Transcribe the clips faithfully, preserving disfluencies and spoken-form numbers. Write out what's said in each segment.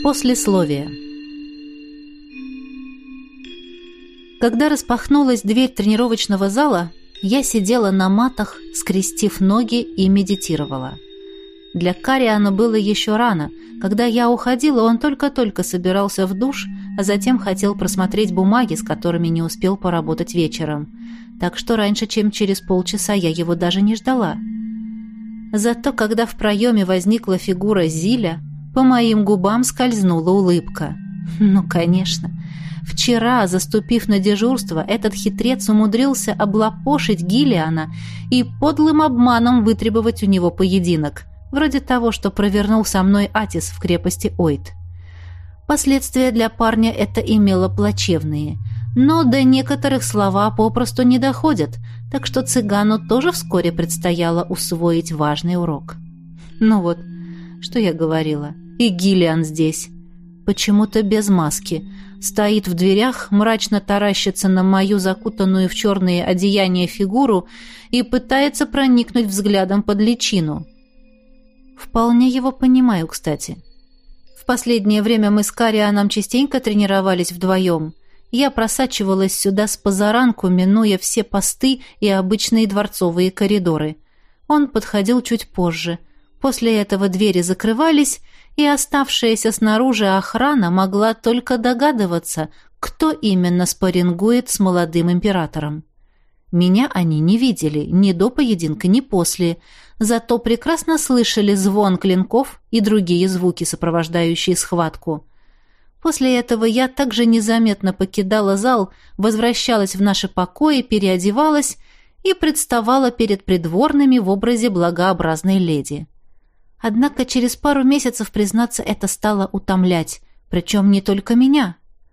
Послесловие. Когда распахнулась дверь тренировочного зала, я сидела на матах, скрестив ноги, и медитировала. Для Кариана было еще рано. Когда я уходила, он только-только собирался в душ, а затем хотел просмотреть бумаги, с которыми не успел поработать вечером. Так что раньше, чем через полчаса, я его даже не ждала. Зато, когда в проеме возникла фигура Зиля, по моим губам скользнула улыбка. Ну, конечно. Вчера, заступив на дежурство, этот хитрец умудрился облапошить Гиллиана и подлым обманом вытребовать у него поединок, вроде того, что провернул со мной Атис в крепости Ойд. Последствия для парня это имело плачевные, но до некоторых слова попросту не доходят, так что цыгану тоже вскоре предстояло усвоить важный урок. Ну вот, что я говорила, и Гиллиан здесь. Почему-то без маски. Стоит в дверях, мрачно таращится на мою закутанную в черные одеяния фигуру и пытается проникнуть взглядом под личину. Вполне его понимаю, кстати. В последнее время мы с Карианом частенько тренировались вдвоем. Я просачивалась сюда с позаранку, минуя все посты и обычные дворцовые коридоры. Он подходил чуть позже. После этого двери закрывались, и оставшаяся снаружи охрана могла только догадываться, кто именно спаррингует с молодым императором. Меня они не видели ни до поединка, ни после, зато прекрасно слышали звон клинков и другие звуки, сопровождающие схватку. После этого я также незаметно покидала зал, возвращалась в наши покои, переодевалась и представала перед придворными в образе благообразной леди. Однако через пару месяцев, признаться, это стало утомлять, причем не только меня.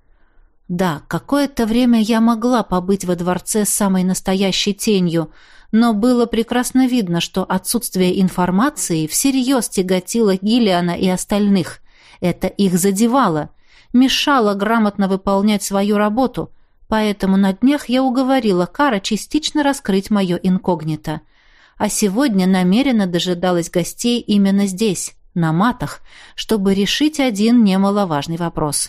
Да, какое-то время я могла побыть во дворце с самой настоящей тенью, но было прекрасно видно, что отсутствие информации всерьез тяготило Гиллиана и остальных. Это их задевало, мешало грамотно выполнять свою работу, поэтому на днях я уговорила Кара частично раскрыть мое инкогнито. А сегодня намеренно дожидалась гостей именно здесь, на матах, чтобы решить один немаловажный вопрос.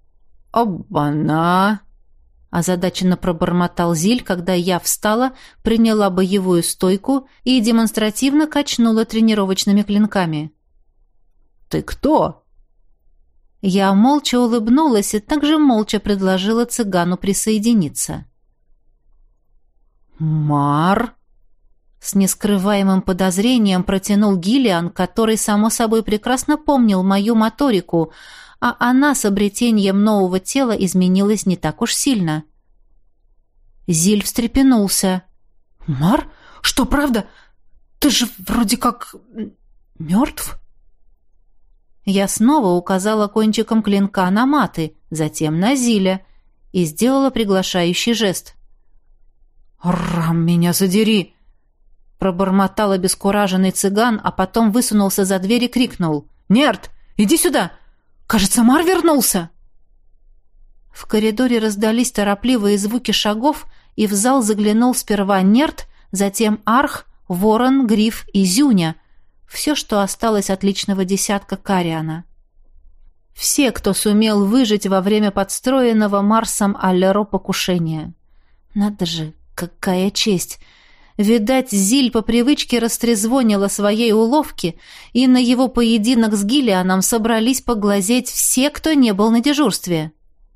«Обана!» — озадаченно пробормотал Зиль, когда я встала, приняла боевую стойку и демонстративно качнула тренировочными клинками. «Ты кто?» Я молча улыбнулась и также молча предложила цыгану присоединиться. «Мар!» С нескрываемым подозрением протянул Гиллиан, который, само собой, прекрасно помнил мою моторику, а она с обретением нового тела изменилась не так уж сильно. Зиль встрепенулся. «Мар? Что, правда? Ты же вроде как мертв?» Я снова указала кончиком клинка на маты, затем на Зиля, и сделала приглашающий жест. «Рам, меня задери!» Пробормотал обескураженный цыган, а потом высунулся за дверь и крикнул. «Нерт, иди сюда! Кажется, Мар вернулся!» В коридоре раздались торопливые звуки шагов, и в зал заглянул сперва Нерт, затем Арх, Ворон, Гриф и Зюня. Все, что осталось от личного десятка Кариана. Все, кто сумел выжить во время подстроенного Марсом Аллеро покушения. Надо же, какая честь! Видать, Зиль по привычке растрезвонила своей уловки, и на его поединок с Гиллианом собрались поглазеть все, кто не был на дежурстве.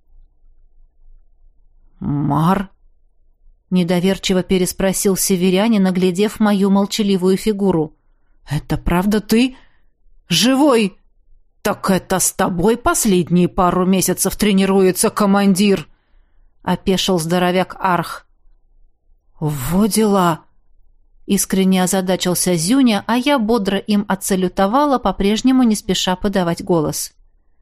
«Мар?» — недоверчиво переспросил северянин, наглядев мою молчаливую фигуру. «Это правда ты? Живой? Так это с тобой последние пару месяцев тренируется командир?» — опешил здоровяк Арх. «Во дела!» — искренне озадачился Зюня, а я бодро им отсалютовала, по-прежнему не спеша подавать голос.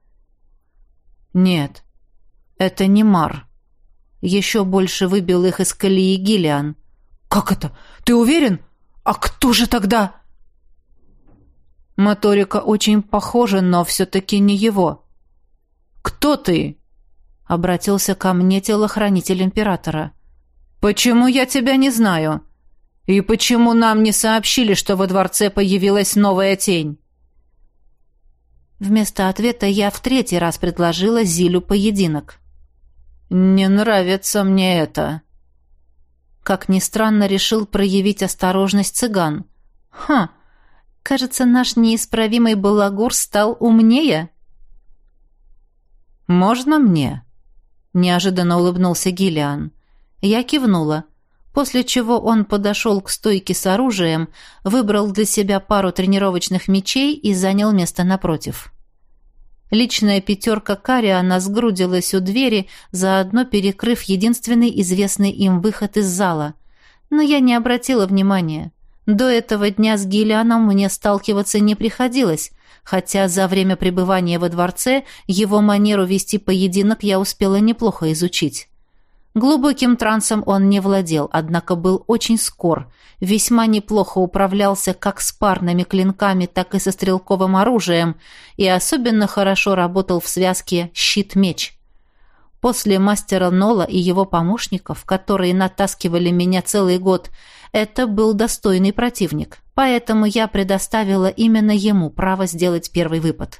«Нет, это не Мар». Еще больше выбил их из колеи Гиллиан. «Как это? Ты уверен? А кто же тогда?» Моторика очень похожа, но все-таки не его. «Кто ты?» — обратился ко мне телохранитель императора. «Почему я тебя не знаю? И почему нам не сообщили, что во дворце появилась новая тень?» Вместо ответа я в третий раз предложила Зилю поединок. «Не нравится мне это». Как ни странно, решил проявить осторожность цыган. «Ха, кажется, наш неисправимый балагур стал умнее». «Можно мне?» — неожиданно улыбнулся Гиллиан. Я кивнула, после чего он подошел к стойке с оружием, выбрал для себя пару тренировочных мечей и занял место напротив. Личная пятерка Кариана сгрудилась у двери, заодно перекрыв единственный известный им выход из зала. Но я не обратила внимания. До этого дня с Гиллианом мне сталкиваться не приходилось, хотя за время пребывания во дворце его манеру вести поединок я успела неплохо изучить. Глубоким трансом он не владел, однако был очень скор, весьма неплохо управлялся как с парными клинками, так и со стрелковым оружием и особенно хорошо работал в связке щит-меч. После мастера Нола и его помощников, которые натаскивали меня целый год, это был достойный противник, поэтому я предоставила именно ему право сделать первый выпад.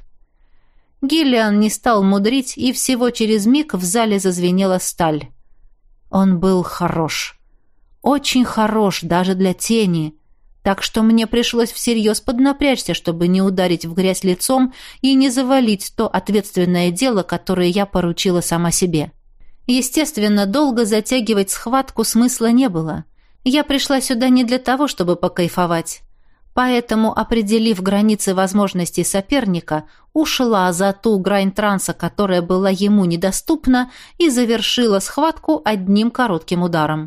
Гиллиан не стал мудрить, и всего через миг в зале зазвенела сталь. Он был хорош. Очень хорош даже для тени. Так что мне пришлось всерьез поднапрячься, чтобы не ударить в грязь лицом и не завалить то ответственное дело, которое я поручила сама себе. Естественно, долго затягивать схватку смысла не было. Я пришла сюда не для того, чтобы покайфовать. Поэтому, определив границы возможностей соперника, ушла за ту грань транса, которая была ему недоступна, и завершила схватку одним коротким ударом.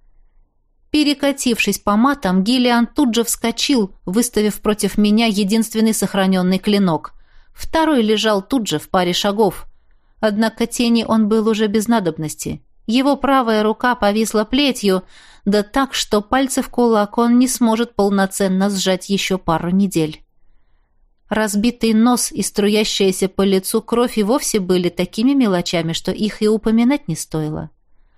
Перекатившись по матам, Гиллиан тут же вскочил, выставив против меня единственный сохраненный клинок. Второй лежал тут же, в паре шагов. Однако тени он был уже без надобности. Его правая рука повисла плетью, да так, что пальцы в кулак он не сможет полноценно сжать еще пару недель. Разбитый нос и струящаяся по лицу кровь и вовсе были такими мелочами, что их и упоминать не стоило.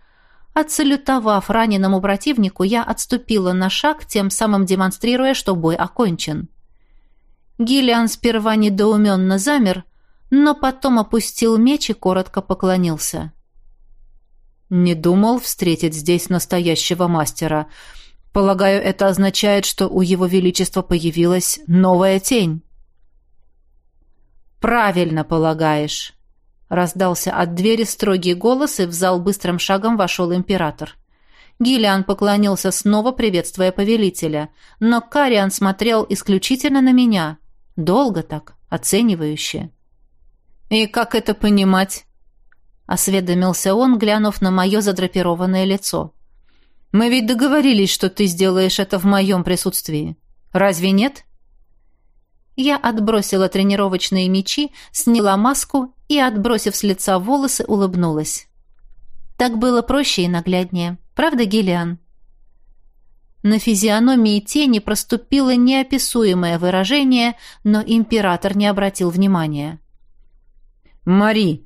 Отсалютовав раненому противнику, я отступила на шаг, тем самым демонстрируя, что бой окончен. Гиллиан сперва недоуменно замер, но потом опустил меч и коротко поклонился. «Не думал встретить здесь настоящего мастера. Полагаю, это означает, что у его величества появилась новая тень». «Правильно полагаешь», — раздался от двери строгий голос, и в зал быстрым шагом вошел император. Гиллиан поклонился снова, приветствуя повелителя, но Кариан смотрел исключительно на меня. Долго так, оценивающе. «И как это понимать?» — осведомился он, глянув на мое задрапированное лицо. «Мы ведь договорились, что ты сделаешь это в моем присутствии. Разве нет?» Я отбросила тренировочные мечи, сняла маску и, отбросив с лица волосы, улыбнулась. Так было проще и нагляднее. Правда, Гиллиан? На физиономии тени проступило неописуемое выражение, но император не обратил внимания. «Мари!»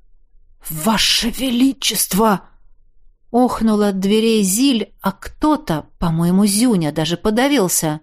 «Ваше Величество!» Охнул от дверей Зиль, а кто-то, по-моему, Зюня, даже подавился.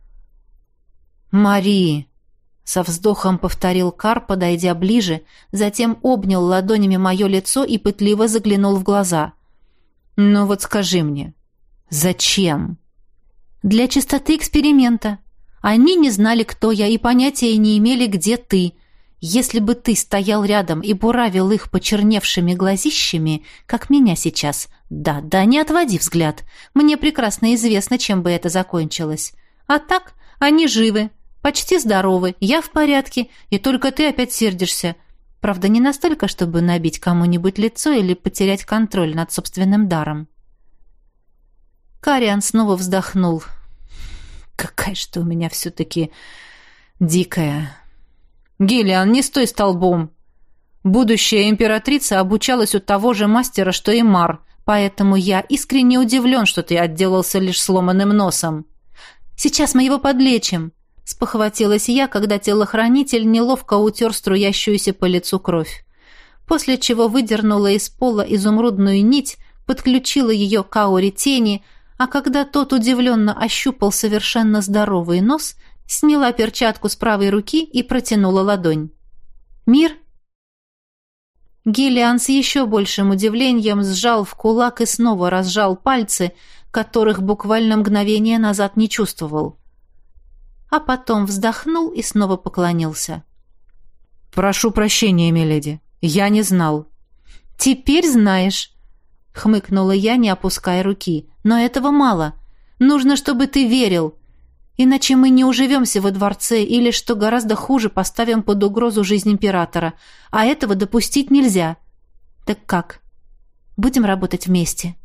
«Мари!» — со вздохом повторил Кар, подойдя ближе, затем обнял ладонями мое лицо и пытливо заглянул в глаза. «Ну вот скажи мне, зачем?» «Для чистоты эксперимента. Они не знали, кто я, и понятия не имели, где ты. Если бы ты стоял рядом и буравил их почерневшими глазищами, как меня сейчас, да, да, не отводи взгляд. Мне прекрасно известно, чем бы это закончилось. А так, они живы, почти здоровы, я в порядке, и только ты опять сердишься. Правда, не настолько, чтобы набить кому-нибудь лицо или потерять контроль над собственным даром». Кариан снова вздохнул. «Какая же ты у меня все-таки дикая!» «Гиллиан, не стой столбом! Будущая императрица обучалась у того же мастера, что и Мар, поэтому я искренне удивлен, что ты отделался лишь сломанным носом». «Сейчас мы его подлечим», — спохватилась я, когда телохранитель неловко утер струящуюся по лицу кровь. После чего выдернула из пола изумрудную нить, подключила ее к ауре тени, а когда тот удивленно ощупал совершенно здоровый нос, сняла перчатку с правой руки и протянула ладонь. «Мир?» Гиллиан с еще большим удивлением сжал в кулак и снова разжал пальцы, которых буквально мгновение назад не чувствовал. А потом вздохнул и снова поклонился. «Прошу прощения, миледи. Я не знал». «Теперь знаешь», — хмыкнула я, не опуская руки. «Но этого мало. Нужно, чтобы ты верил. Иначе мы не уживемся во дворце или, что гораздо хуже, поставим под угрозу жизнь императора. А этого допустить нельзя. Так как? Будем работать вместе?»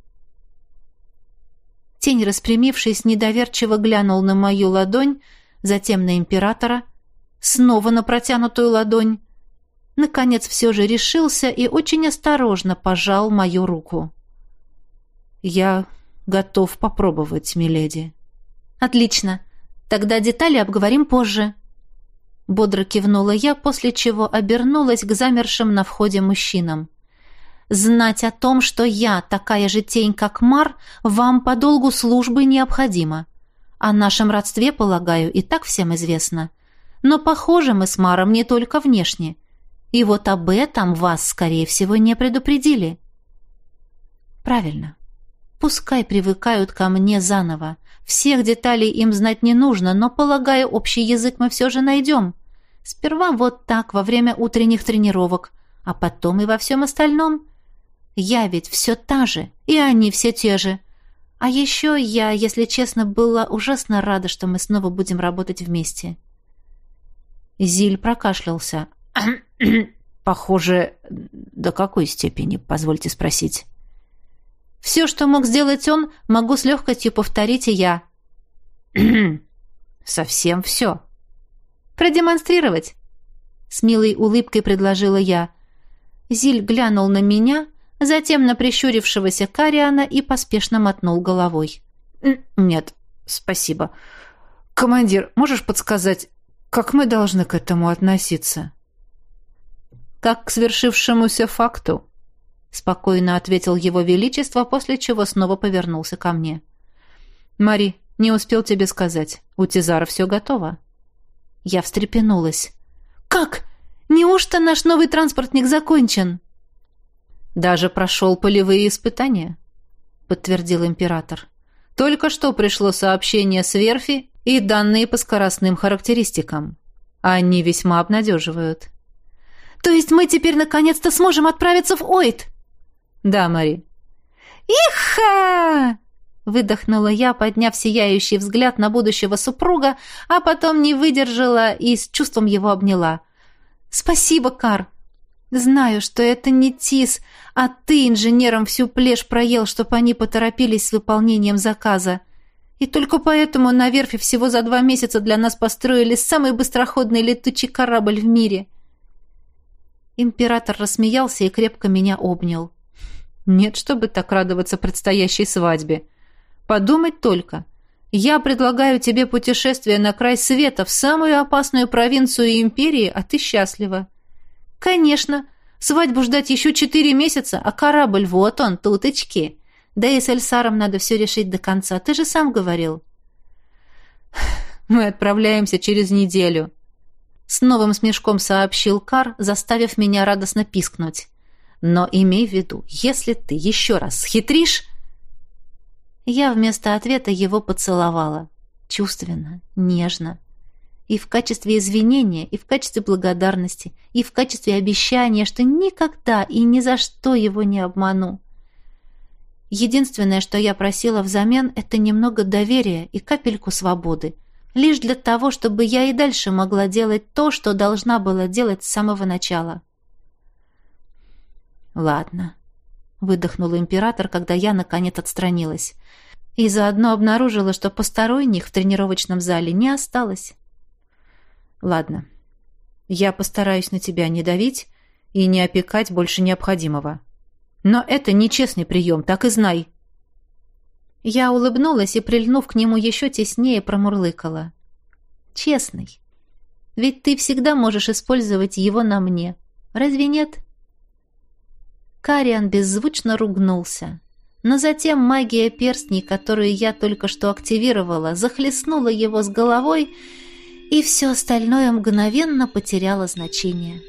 Тень, распрямившись, недоверчиво глянул на мою ладонь, затем на императора, снова на протянутую ладонь. Наконец все же решился и очень осторожно пожал мою руку. «Я готов попробовать, миледи». «Отлично. Тогда детали обговорим позже». Бодро кивнула я, после чего обернулась к замершим на входе мужчинам. «Знать о том, что я такая же тень, как Мар, вам по долгу службы необходимо. О нашем родстве, полагаю, и так всем известно. Но похожи мы с Маром не только внешне. И вот об этом вас, скорее всего, не предупредили». «Правильно. Пускай привыкают ко мне заново. Всех деталей им знать не нужно, но, полагаю, общий язык мы все же найдем. Сперва вот так, во время утренних тренировок, а потом и во всем остальном. Я ведь все та же, и они все те же. А еще я, если честно, была ужасно рада, что мы снова будем работать вместе». Зиль прокашлялся. «Похоже, до какой степени, позвольте спросить?» «Все, что мог сделать он, могу с легкостью повторить и я». «Совсем все?» «Продемонстрировать?» С милой улыбкой предложила я. Зиль глянул на меня, затем на прищурившегося Кариана и поспешно мотнул головой. «Нет, спасибо. Командир, можешь подсказать, как мы должны к этому относиться?» «Как к свершившемуся факту», — спокойно ответил его величество, после чего снова повернулся ко мне. «Мари, не успел тебе сказать. У Тизара все готово». Я встрепенулась. «Как? Неужто наш новый транспортник закончен?» «Даже прошел полевые испытания», — подтвердил император. «Только что пришло сообщение с верфи и данные по скоростным характеристикам. Они весьма обнадеживают». «То есть мы теперь наконец-то сможем отправиться в Ойд?» «Да, Мари». «Иха!» — выдохнула я, подняв сияющий взгляд на будущего супруга, а потом не выдержала и с чувством его обняла. «Спасибо, Кар. Знаю, что это не Тис, а ты инженерам всю плешь проел, чтобы они поторопились с выполнением заказа. И только поэтому на верфи всего за два месяца для нас построили самый быстроходный летучий корабль в мире». Император рассмеялся и крепко меня обнял. «Нет, чтобы так радоваться предстоящей свадьбе. Подумать только. Я предлагаю тебе путешествие на край света в самую опасную провинцию империи, а ты счастлива». «Конечно. Свадьбу ждать еще четыре месяца, а корабль вот он, туточки. Да и с Эльсаром надо все решить до конца, ты же сам говорил». «Мы отправляемся через неделю», — с новым смешком сообщил Кар, заставив меня радостно пискнуть. «Но имей в виду, если ты еще раз схитришь...» Я вместо ответа его поцеловала. Чувственно, нежно. И в качестве извинения, и в качестве благодарности, и в качестве обещания, что никогда и ни за что его не обману. Единственное, что я просила взамен, это немного доверия и капельку свободы. Лишь для того, чтобы я и дальше могла делать то, что должна была делать с самого начала. «Ладно», — выдохнул император, когда я, наконец, отстранилась. И заодно обнаружила, что посторонних в тренировочном зале не осталось. «Ладно. Я постараюсь на тебя не давить и не опекать больше необходимого. Но это нечестный прием, так и знай». Я улыбнулась и, прильнув к нему еще теснее, промурлыкала. «Честный. Ведь ты всегда можешь использовать его на мне. Разве нет?» Кариан беззвучно ругнулся. Но затем магия перстней, которую я только что активировала, захлестнула его с головой, и все остальное мгновенно потеряло значение.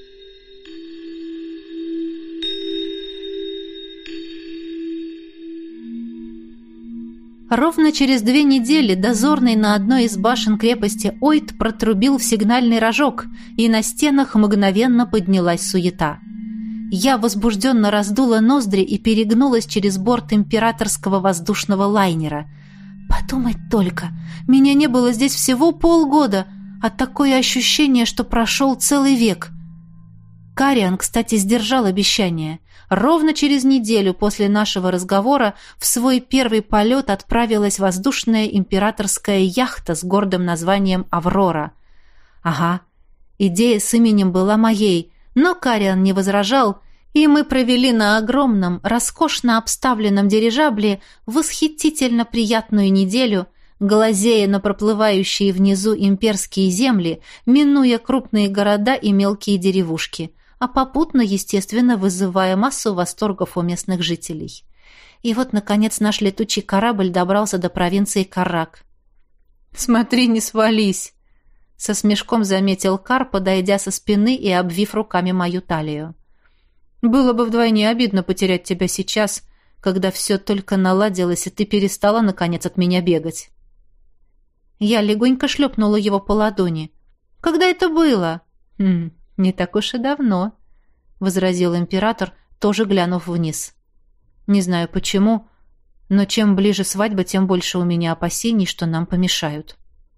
Ровно через две недели дозорный на одной из башен крепости Ойт протрубил в сигнальный рожок, и на стенах мгновенно поднялась суета. Я возбужденно раздула ноздри и перегнулась через борт императорского воздушного лайнера. Подумать только, меня не было здесь всего полгода, а такое ощущение, что прошел целый век. Кариан, кстати, сдержал обещание. Ровно через неделю после нашего разговора в свой первый полет отправилась воздушная императорская яхта с гордым названием «Аврора». Ага, идея с именем была моей, но Кариан не возражал, и мы провели на огромном, роскошно обставленном дирижабле восхитительно приятную неделю, глазея на проплывающие внизу имперские земли, минуя крупные города и мелкие деревушки, а попутно, естественно, вызывая массу восторгов у местных жителей. И вот, наконец, наш летучий корабль добрался до провинции Каррак. «Смотри, не свались!» — со смешком заметил Кар, подойдя со спины и обвив руками мою талию. «Было бы вдвойне обидно потерять тебя сейчас, когда все только наладилось, и ты перестала, наконец, от меня бегать». Я легонько шлепнула его по ладони. «Когда это было?» «Хм, не так уж и давно», — возразил император, тоже глянув вниз. «Не знаю почему, но чем ближе свадьба, тем больше у меня опасений, что нам помешают».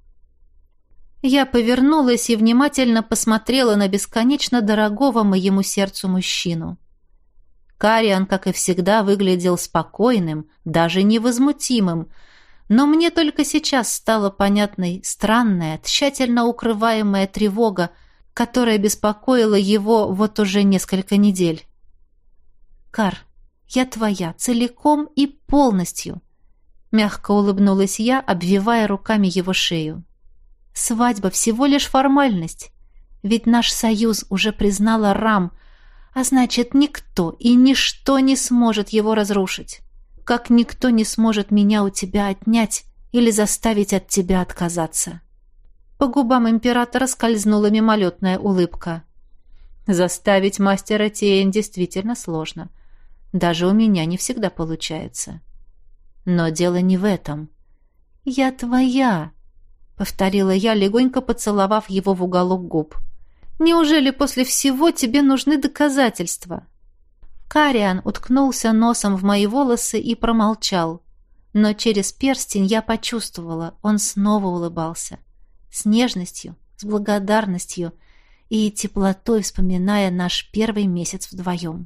Я повернулась и внимательно посмотрела на бесконечно дорогого моему сердцу мужчину. Кариан, как и всегда, выглядел спокойным, даже невозмутимым, но мне только сейчас стала понятной странная, тщательно укрываемая тревога, которая беспокоила его вот уже несколько недель. «Кар, я твоя, целиком и полностью», — мягко улыбнулась я, обвивая руками его шею. «Свадьба всего лишь формальность, ведь наш союз уже признала Рам, а значит, никто и ничто не сможет его разрушить, как никто не сможет меня у тебя отнять или заставить от тебя отказаться». По губам императора скользнула мимолетная улыбка. «Заставить мастера Тиэн действительно сложно. Даже у меня не всегда получается. Но дело не в этом. Я твоя», — повторила я, легонько поцеловав его в уголок губ. «Неужели после всего тебе нужны доказательства?» Кариан уткнулся носом в мои волосы и промолчал. Но через перстень я почувствовала, он снова улыбался. С нежностью, с благодарностью и теплотой, вспоминая наш первый месяц вдвоем.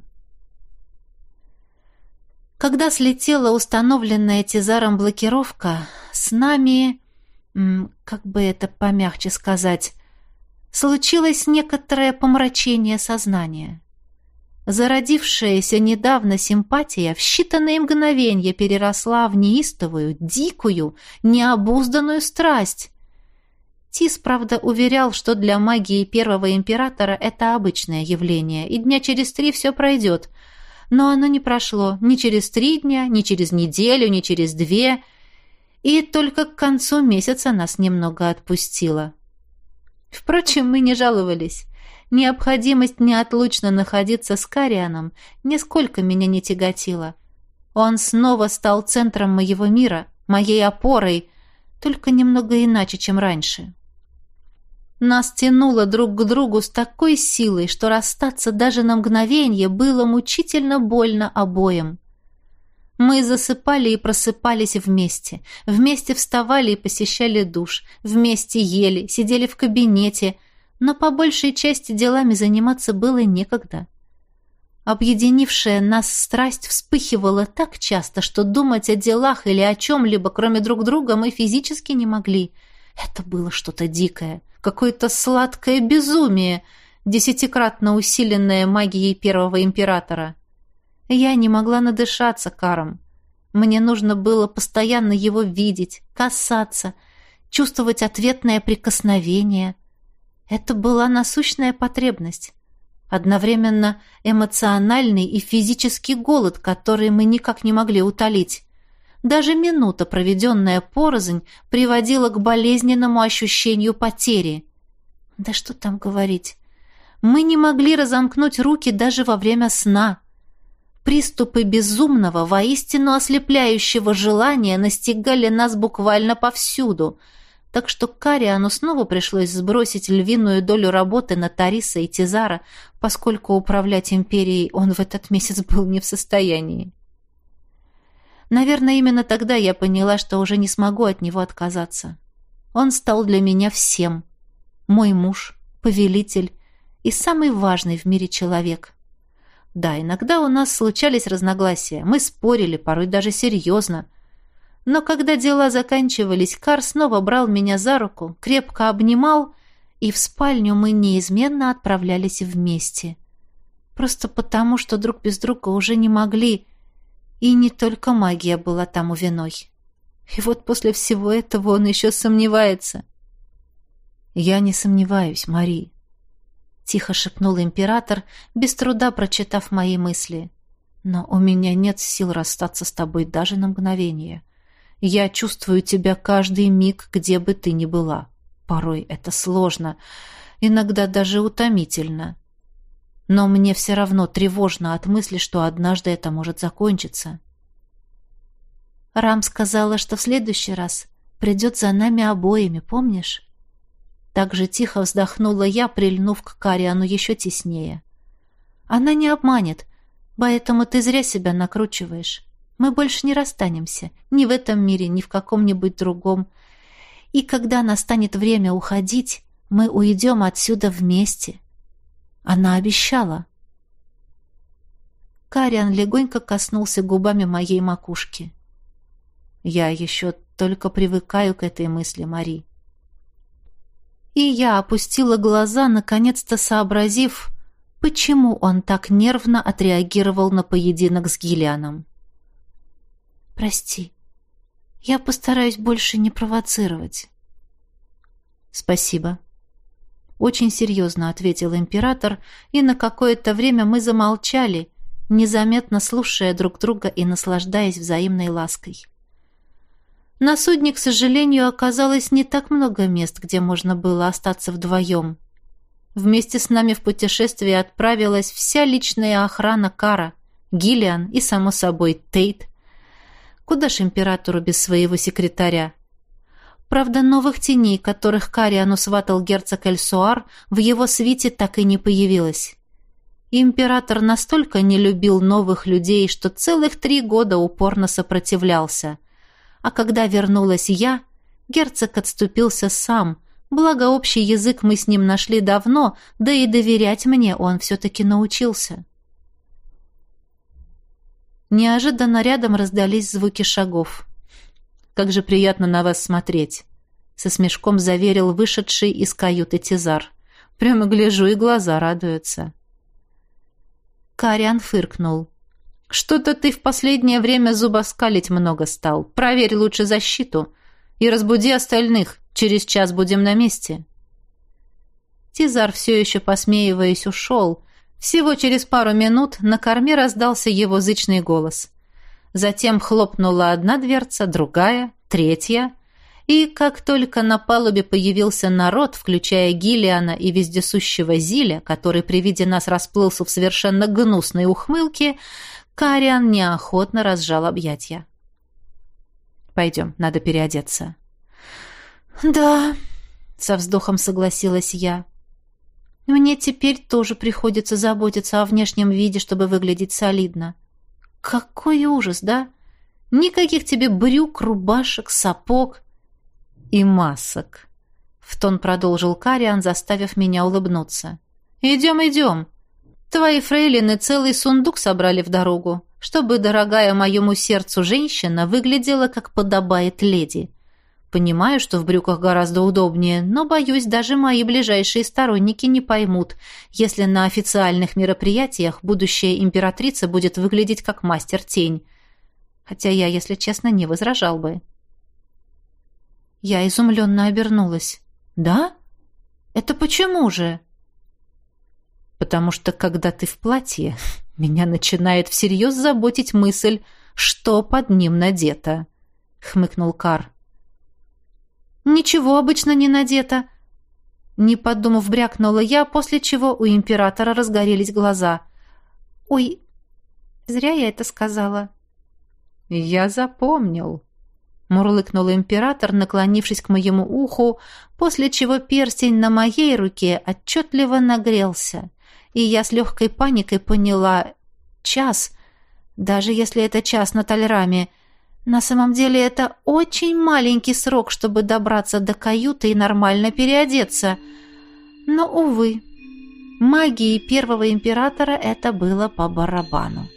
Когда слетела установленная Тизаром блокировка, с нами, как бы это помягче сказать, случилось некоторое помрачение сознания. Зародившаяся недавно симпатия в считанные мгновенья переросла в неистовую, дикую, необузданную страсть. Тис, правда, уверял, что для магии первого императора это обычное явление, и дня через три все пройдет. Но оно не прошло ни через три дня, ни через неделю, ни через две, и только к концу месяца нас немного отпустило. Впрочем, мы не жаловались. Необходимость неотлучно находиться с Карианом нисколько меня не тяготила. Он снова стал центром моего мира, моей опорой, только немного иначе, чем раньше. Нас тянуло друг к другу с такой силой, что расстаться даже на мгновенье было мучительно больно обоим. Мы засыпали и просыпались вместе, вместе вставали и посещали душ, вместе ели, сидели в кабинете, но по большей части делами заниматься было некогда. Объединившая нас страсть вспыхивала так часто, что думать о делах или о чем-либо, кроме друг друга, мы физически не могли. Это было что-то дикое, какое-то сладкое безумие, десятикратно усиленное магией первого императора. Я не могла надышаться Каром. Мне нужно было постоянно его видеть, касаться, чувствовать ответное прикосновение. Это была насущная потребность. Одновременно эмоциональный и физический голод, который мы никак не могли утолить. Даже минута, проведенная порознь, приводила к болезненному ощущению потери. Да что там говорить? Мы не могли разомкнуть руки даже во время сна. Приступы безумного, воистину ослепляющего желания настигали нас буквально повсюду, так что Кариану снова пришлось сбросить львиную долю работы на Тариса и Тизара, поскольку управлять империей он в этот месяц был не в состоянии. Наверное, именно тогда я поняла, что уже не смогу от него отказаться. Он стал для меня всем. Мой муж, повелитель и самый важный в мире человек. Да, иногда у нас случались разногласия. Мы спорили, порой даже серьезно. Но когда дела заканчивались, Кар снова брал меня за руку, крепко обнимал, и в спальню мы неизменно отправлялись вместе. Просто потому, что друг без друга уже не могли, и не только магия была тому виной. И вот после всего этого он еще сомневается. «Я не сомневаюсь, Мари», — тихо шепнул император, без труда прочитав мои мысли. «Но у меня нет сил расстаться с тобой даже на мгновение. Я чувствую тебя каждый миг, где бы ты ни была. Порой это сложно, иногда даже утомительно. Но мне все равно тревожно от мысли, что однажды это может закончиться». «Рам сказала, что в следующий раз придет за нами обоими, помнишь?» Так же тихо вздохнула я, прильнув к Кариану еще теснее. «Она не обманет, поэтому ты зря себя накручиваешь. Мы больше не расстанемся, ни в этом мире, ни в каком-нибудь другом. И когда настанет время уходить, мы уйдем отсюда вместе». Она обещала. Кариан легонько коснулся губами моей макушки. «Я еще только привыкаю к этой мысли, Мари». И я опустила глаза, наконец-то сообразив, почему он так нервно отреагировал на поединок с Гиллианом. «Прости, я постараюсь больше не провоцировать». «Спасибо», — очень серьезно ответил император, и на какое-то время мы замолчали, незаметно слушая друг друга и наслаждаясь взаимной лаской. На судне, к сожалению, оказалось не так много мест, где можно было остаться вдвоем. Вместе с нами в путешествие отправилась вся личная охрана Кара, Гиллиан и, само собой, Тейт. Куда ж императору без своего секретаря? Правда, новых теней, которых Кариану сватал герцог Эльсуар, в его свите так и не появилось. Император настолько не любил новых людей, что целых три года упорно сопротивлялся. А когда вернулась я, герцог отступился сам, благо общий язык мы с ним нашли давно, да и доверять мне он все-таки научился. Неожиданно рядом раздались звуки шагов. «Как же приятно на вас смотреть», — со смешком заверил вышедший из каюты Тизар. «Прямо гляжу, и глаза радуются». Кариан фыркнул. «Что-то ты в последнее время зубоскалить много стал. Проверь лучше защиту и разбуди остальных. Через час будем на месте». Тизар, все еще посмеиваясь, ушел. Всего через пару минут на корме раздался его зычный голос. Затем хлопнула одна дверца, другая, третья. И как только на палубе появился народ, включая Гиллиана и вездесущего Зиля, который при виде нас расплылся в совершенно гнусной ухмылке, Кариан неохотно разжал объятья. «Пойдем, надо переодеться». «Да», — со вздохом согласилась я. «Мне теперь тоже приходится заботиться о внешнем виде, чтобы выглядеть солидно. Какой ужас, да? Никаких тебе брюк, рубашек, сапог и масок», — в тон продолжил Кариан, заставив меня улыбнуться. «Идем, идем. Твои фрейлины целый сундук собрали в дорогу, чтобы дорогая моему сердцу женщина выглядела, как подобает леди. Понимаю, что в брюках гораздо удобнее, но, боюсь, даже мои ближайшие сторонники не поймут, если на официальных мероприятиях будущая императрица будет выглядеть как мастер-тень. Хотя я, если честно, не возражал бы». Я изумленно обернулась. «Да? Это почему же?» «Потому что, когда ты в платье, меня начинает всерьез заботить мысль, что под ним надето», — хмыкнул Кар. «Ничего обычно не надето». Не подумав, брякнула я, после чего у императора разгорелись глаза. «Ой, зря я это сказала». «Я запомнил», — мурлыкнул император, наклонившись к моему уху, после чего перстень на моей руке отчетливо нагрелся, и я с легкой паникой поняла: час, даже если это час на Тальраме, на самом деле это очень маленький срок, чтобы добраться до каюты и нормально переодеться. Но, увы, магии первого императора это было по барабану.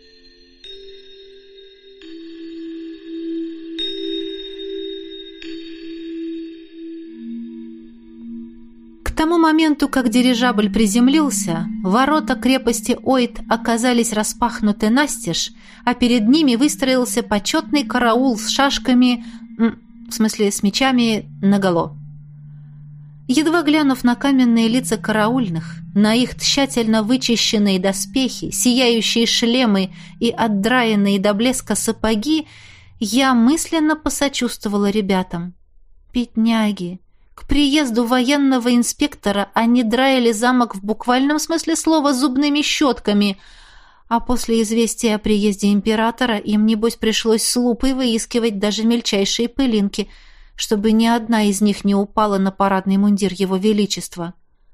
К тому моменту, как дирижабль приземлился, ворота крепости Ойт оказались распахнуты настежь, а перед ними выстроился почетный караул с шашками, в смысле с мечами, наголо. Едва глянув на каменные лица караульных, на их тщательно вычищенные доспехи, сияющие шлемы и отдраенные до блеска сапоги, я мысленно посочувствовала ребятам. Бедняги! К приезду военного инспектора они драили замок в буквальном смысле слова зубными щетками, а после известия о приезде императора им, небось, пришлось с лупой выискивать даже мельчайшие пылинки, чтобы ни одна из них не упала на парадный мундир его величества.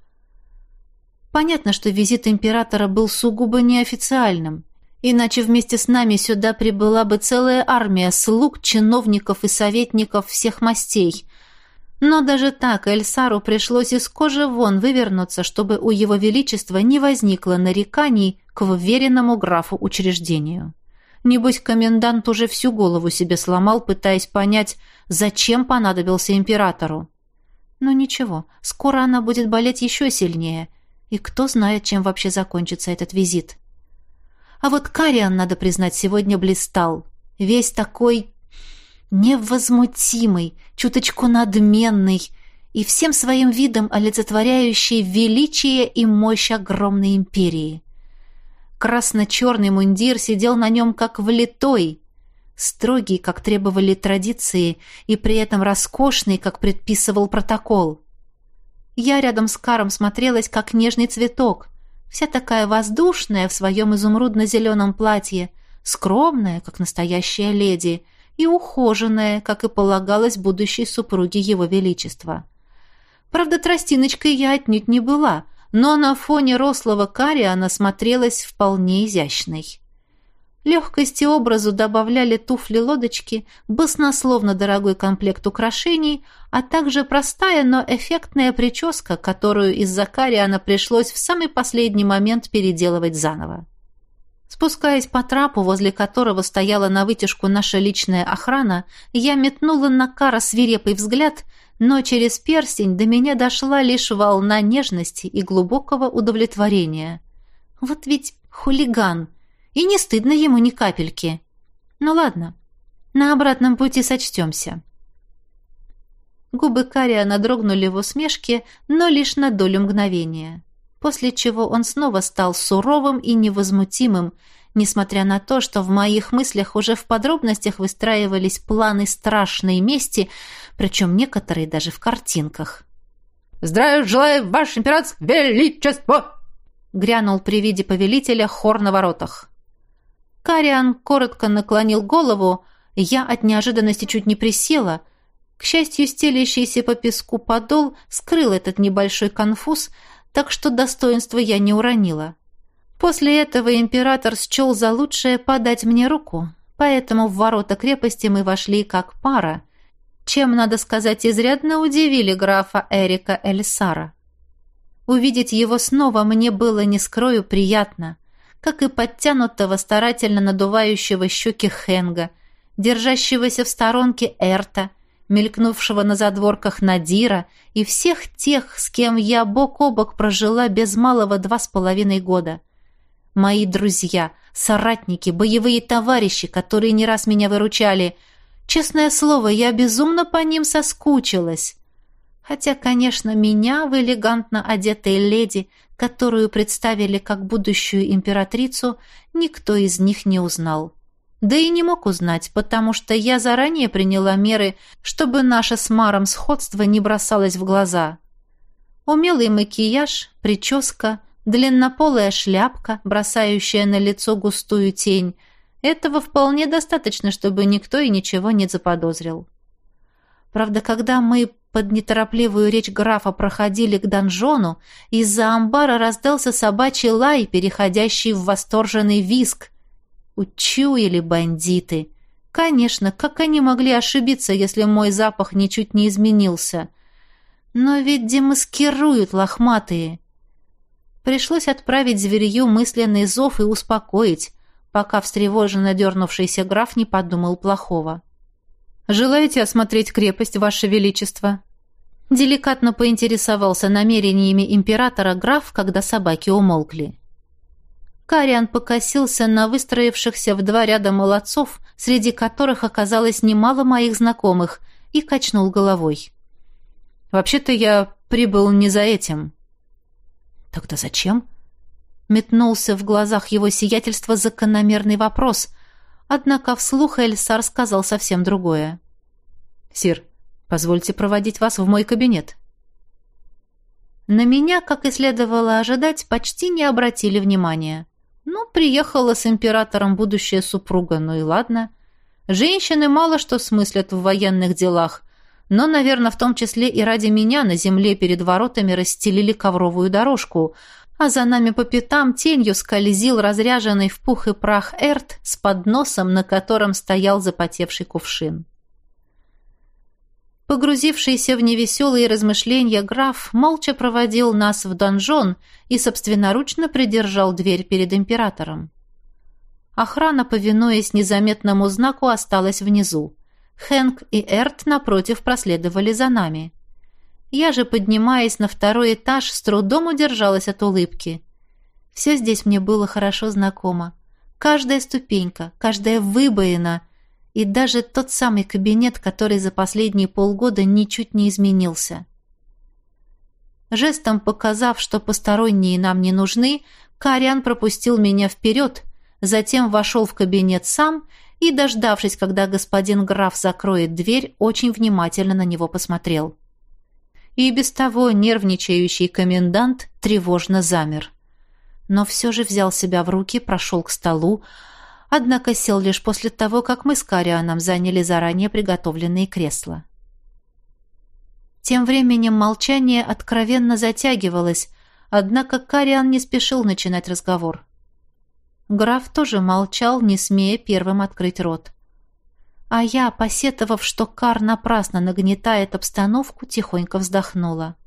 Понятно, что визит императора был сугубо неофициальным, иначе вместе с нами сюда прибыла бы целая армия слуг, чиновников и советников всех мастей. Но даже так Эльсару пришлось из кожи вон вывернуться, чтобы у его величества не возникло нареканий к вверенному графу учреждению. Небось, комендант уже всю голову себе сломал, пытаясь понять, зачем понадобился императору. Но ничего, скоро она будет болеть еще сильнее, и кто знает, чем вообще закончится этот визит. А вот Кариан, надо признать, сегодня блистал. Весь такой невозмутимый, чуточку надменный и всем своим видом олицетворяющий величие и мощь огромной империи. Красно-черный мундир сидел на нем как влитой, строгий, как требовали традиции, и при этом роскошный, как предписывал протокол. Я рядом с Каром смотрелась, как нежный цветок, вся такая воздушная в своем изумрудно-зеленом платье, скромная, как настоящая леди, и ухоженная, как и полагалось будущей супруге его величества. Правда, тростиночкой я отнюдь не была, но на фоне рослого Кариана смотрелась вполне изящной. Легкости образу добавляли туфли-лодочки, баснословно дорогой комплект украшений, а также простая, но эффектная прическа, которую из-за Кариана пришлось в самый последний момент переделывать заново. Спускаясь по трапу, возле которого стояла навытяжку наша личная охрана, я метнула на Кара свирепый взгляд, но через перстень до меня дошла лишь волна нежности и глубокого удовлетворения. Вот ведь хулиган, и не стыдно ему ни капельки. Ну ладно, на обратном пути сочтемся. Губы Кариана дрогнули в усмешке, но лишь на долю мгновения, после чего он снова стал суровым и невозмутимым, несмотря на то, что в моих мыслях уже в подробностях выстраивались планы страшной мести, причем некоторые даже в картинках. «Здравия желаю, ваше императорское величество!» — грянул при виде повелителя хор на воротах. Кариан коротко наклонил голову, я от неожиданности чуть не присела. К счастью, стелящийся по песку подол скрыл этот небольшой конфуз, так что достоинства я не уронила. После этого император счел за лучшее подать мне руку, поэтому в ворота крепости мы вошли как пара, чем, надо сказать, изрядно удивили графа Эрика Эльсара. Увидеть его снова мне было, не скрою, приятно, как и подтянутого, старательно надувающего щеки Хенга, держащегося в сторонке Эрта, мелькнувшего на задворках Надира и всех тех, с кем я бок о бок прожила без малого два с половиной года. Мои друзья, соратники, боевые товарищи, которые не раз меня выручали. Честное слово, я безумно по ним соскучилась. Хотя, конечно, меня в элегантно одетой леди, которую представили как будущую императрицу, никто из них не узнал. Да и не мог узнать, потому что я заранее приняла меры, чтобы наше с Маром сходство не бросалось в глаза. Умелый макияж, прическа, длиннополая шляпка, бросающая на лицо густую тень. Этого вполне достаточно, чтобы никто и ничего не заподозрил. Правда, когда мы под неторопливую речь графа проходили к донжону, из-за амбара раздался собачий лай, переходящий в восторженный визг. Учуяли бандиты. Конечно, как они могли ошибиться, если мой запах ничуть не изменился? Но ведь демаскируют лохматые. Пришлось отправить зверью мысленный зов и успокоить, пока встревоженно дернувшийся граф не подумал плохого. «Желаете осмотреть крепость, Ваше Величество?» Деликатно поинтересовался намерениями императора граф, когда собаки умолкли. Кариан покосился на выстроившихся в два ряда молодцов, среди которых оказалось немало моих знакомых, и качнул головой. «Вообще-то я прибыл не за этим». «Тогда зачем?» Метнулся в глазах его сиятельства закономерный вопрос, однако вслух Эльсар сказал совсем другое. «Сир, позвольте проводить вас в мой кабинет». На меня, как и следовало ожидать, почти не обратили внимания. Ну, приехала с императором будущая супруга, ну и ладно. Женщины мало что смыслят в военных делах, но, наверное, в том числе и ради меня на земле перед воротами расстелили ковровую дорожку, а за нами по пятам тенью скользил разряженный в пух и прах Эрт с подносом, на котором стоял запотевший кувшин. Погрузившийся в невеселые размышления граф молча проводил нас в донжон и собственноручно придержал дверь перед императором. Охрана, повинуясь незаметному знаку, осталась внизу. Хэнк и Эрт, напротив, проследовали за нами. Я же, поднимаясь на второй этаж, с трудом удержалась от улыбки. Все здесь мне было хорошо знакомо. Каждая ступенька, каждая выбоина и даже тот самый кабинет, который за последние полгода ничуть не изменился. Жестом показав, что посторонние нам не нужны, Кариан пропустил меня вперед, затем вошел в кабинет сам и, дождавшись, когда господин граф закроет дверь, очень внимательно на него посмотрел. И без того нервничающий комендант тревожно замер. Но все же взял себя в руки, прошел к столу, однако сел лишь после того, как мы с Карианом заняли заранее приготовленные кресла. Тем временем молчание откровенно затягивалось, однако Кариан не спешил начинать разговор. Граф тоже молчал, не смея первым открыть рот. А я, посетовав, что Кар напрасно нагнетает обстановку, тихонько вздохнула.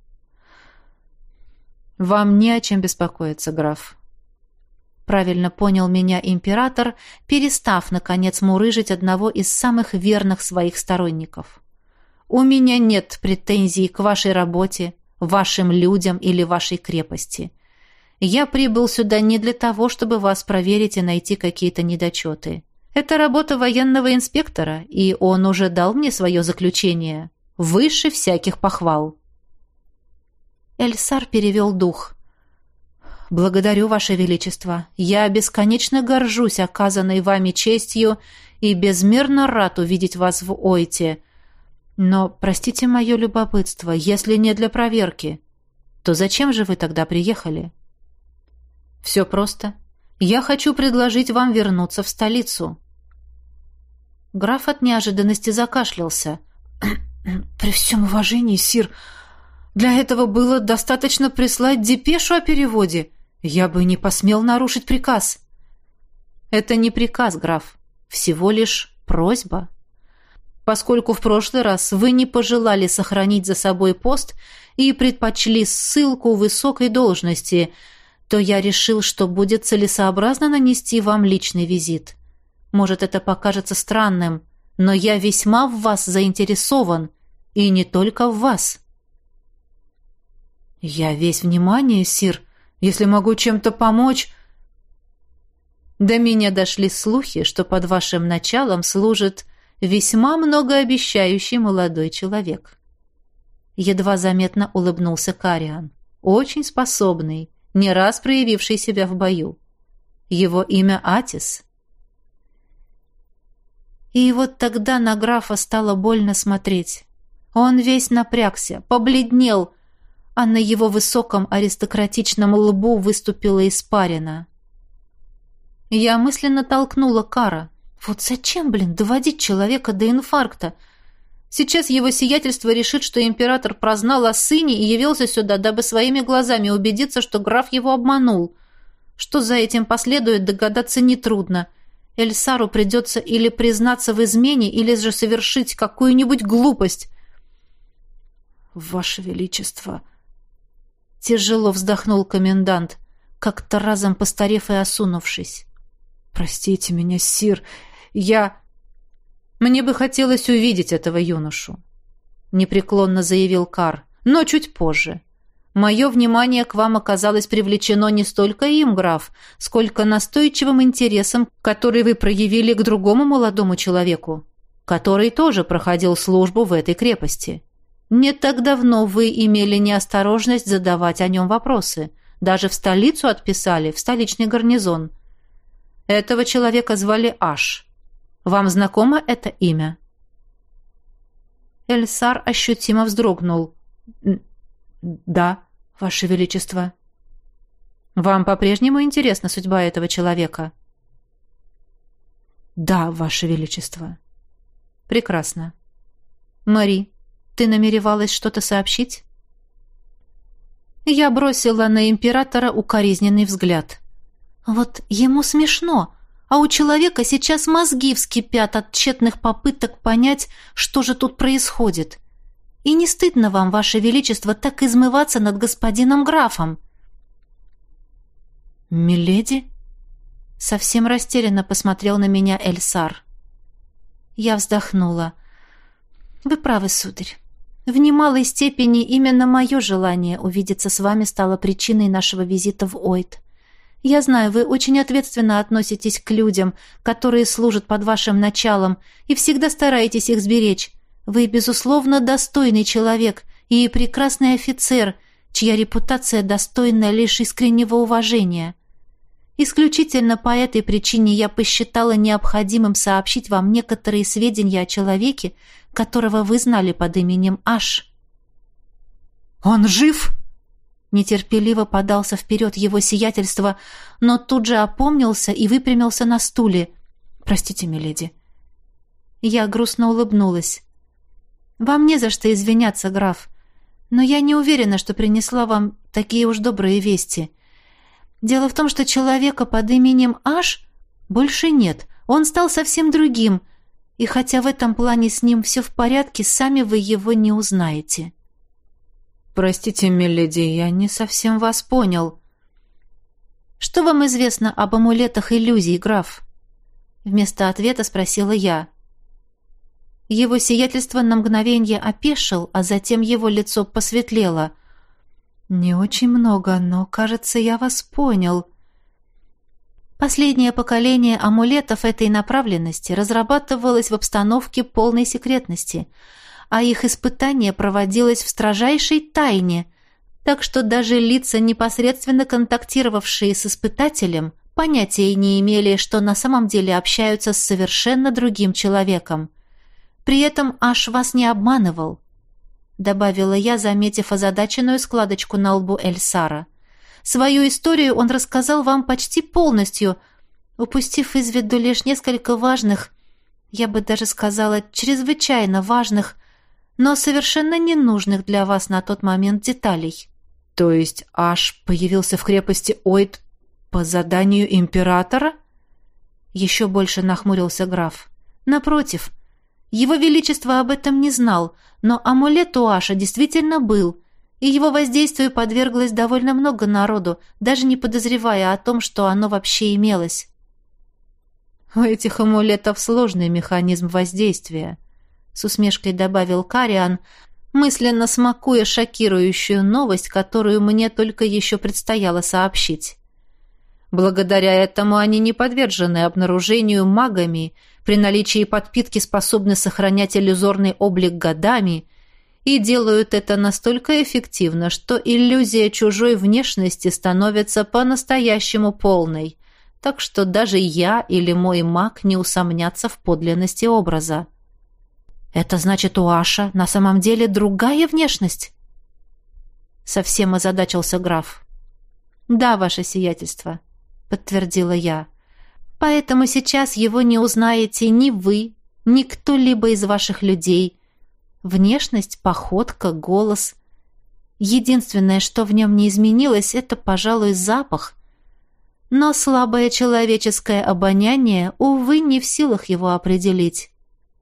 «Вам не о чем беспокоиться, граф». Правильно понял меня император, перестав, наконец, мурыжить одного из самых верных своих сторонников. «У меня нет претензий к вашей работе, вашим людям или вашей крепости. Я прибыл сюда не для того, чтобы вас проверить и найти какие-то недочеты. Это работа военного инспектора, и он уже дал мне свое заключение. Выше всяких похвал». Эльсар перевел дух. «Благодарю, Ваше Величество. Я бесконечно горжусь оказанной вами честью и безмерно рад увидеть вас в Ойте. Но, простите мое любопытство, если не для проверки, то зачем же вы тогда приехали?» «Все просто. Я хочу предложить вам вернуться в столицу». Граф от неожиданности закашлялся. «При всем уважении, сир, для этого было достаточно прислать депешу о переводе. Я бы не посмел нарушить приказ». «Это не приказ, граф, всего лишь просьба. Поскольку в прошлый раз вы не пожелали сохранить за собой пост и предпочли ссылку высокой должности, то я решил, что будет целесообразно нанести вам личный визит. Может, это покажется странным, но я весьма в вас заинтересован, и не только в вас». «Я весь внимание, сир. Если могу чем-то помочь...» «До меня дошли слухи, что под вашим началом служит весьма многообещающий молодой человек». Едва заметно улыбнулся Кариан. «Очень способный, не раз проявивший себя в бою. Его имя Атис». И вот тогда на графа стало больно смотреть. Он весь напрягся, побледнел, а на его высоком аристократичном лбу выступила испарина. Я мысленно толкнула Кара. Вот зачем, блин, доводить человека до инфаркта? Сейчас его сиятельство решит, что император прознал о сыне и явился сюда, дабы своими глазами убедиться, что граф его обманул. Что за этим последует, догадаться нетрудно. Эльсару придется или признаться в измене, или же совершить какую-нибудь глупость. «Ваше Величество!» Тяжело вздохнул комендант, как-то разом постарев и осунувшись. «Простите меня, сир, я...» «Мне бы хотелось увидеть этого юношу», — непреклонно заявил Кар, — «но чуть позже. Мое внимание к вам оказалось привлечено не столько им, граф, сколько настойчивым интересом, который вы проявили к другому молодому человеку, который тоже проходил службу в этой крепости. Не так давно вы имели неосторожность задавать о нем вопросы. Даже в столицу отписали, в столичный гарнизон. Этого человека звали Аш. Вам знакомо это имя?» Эльсар ощутимо вздрогнул. «Да, Ваше Величество». «Вам по-прежнему интересна судьба этого человека?» «Да, Ваше Величество». «Прекрасно. Мари, ты намеревалась что-то сообщить?» Я бросила на императора укоризненный взгляд. «Вот ему смешно, а у человека сейчас мозги вскипят от тщетных попыток понять, что же тут происходит. И не стыдно вам, Ваше Величество, так измываться над господином графом?» «Миледи?» Совсем растерянно посмотрел на меня Эльсар. Я вздохнула. «Вы правы, сударь. В немалой степени именно мое желание увидеться с вами стало причиной нашего визита в Ойт. Я знаю, вы очень ответственно относитесь к людям, которые служат под вашим началом, и всегда стараетесь их сберечь. Вы, безусловно, достойный человек и прекрасный офицер, чья репутация достойна лишь искреннего уважения. Исключительно по этой причине я посчитала необходимым сообщить вам некоторые сведения о человеке, которого вы знали под именем Аш». «Он жив?» Нетерпеливо подался вперед его сиятельство, но тут же опомнился и выпрямился на стуле. «Простите, миледи». Я грустно улыбнулась. «Вам не за что извиняться, граф, но я не уверена, что принесла вам такие уж добрые вести. Дело в том, что человека под именем Аш больше нет, он стал совсем другим, и хотя в этом плане с ним все в порядке, сами вы его не узнаете». «Простите, миледи, я не совсем вас понял». «Что вам известно об амулетах иллюзий, граф?» Вместо ответа спросила я. Его сиятельство на мгновенье опешил, а затем его лицо посветлело. «Не очень много, но, кажется, я вас понял». Последнее поколение амулетов этой направленности разрабатывалось в обстановке полной секретности, а их испытание проводилось в строжайшей тайне, так что даже лица, непосредственно контактировавшие с испытателем, понятия не имели, что на самом деле общаются с совершенно другим человеком. При этом Аш вас не обманывал, добавила я, заметив озадаченную складочку на лбу Эльсара. Свою историю он рассказал вам почти полностью, упустив из виду лишь несколько важных, я бы даже сказала, чрезвычайно важных, но совершенно ненужных для вас на тот момент деталей. То есть Аш появился в крепости Ойт по заданию императора? Еще больше нахмурился граф. Напротив, его величество об этом не знал, но амулет у Аша действительно был, и его воздействию подверглось довольно много народу, даже не подозревая о том, что оно вообще имелось. У этих амулетов сложный механизм воздействия, с усмешкой добавил Кариан, мысленно смакуя шокирующую новость, которую мне только еще предстояло сообщить. Благодаря этому они не подвержены обнаружению магами, при наличии подпитки способны сохранять иллюзорный облик годами и делают это настолько эффективно, что иллюзия чужой внешности становится по-настоящему полной, так что даже я или мой маг не усомнятся в подлинности образа. «Это значит, у Аша на самом деле другая внешность?» совсем озадачился граф. «Да, ваше сиятельство», — подтвердила я. «Поэтому сейчас его не узнаете ни вы, ни кто-либо из ваших людей. Внешность, походка, голос. Единственное, что в нем не изменилось, это, пожалуй, запах. Но слабое человеческое обоняние, увы, не в силах его определить».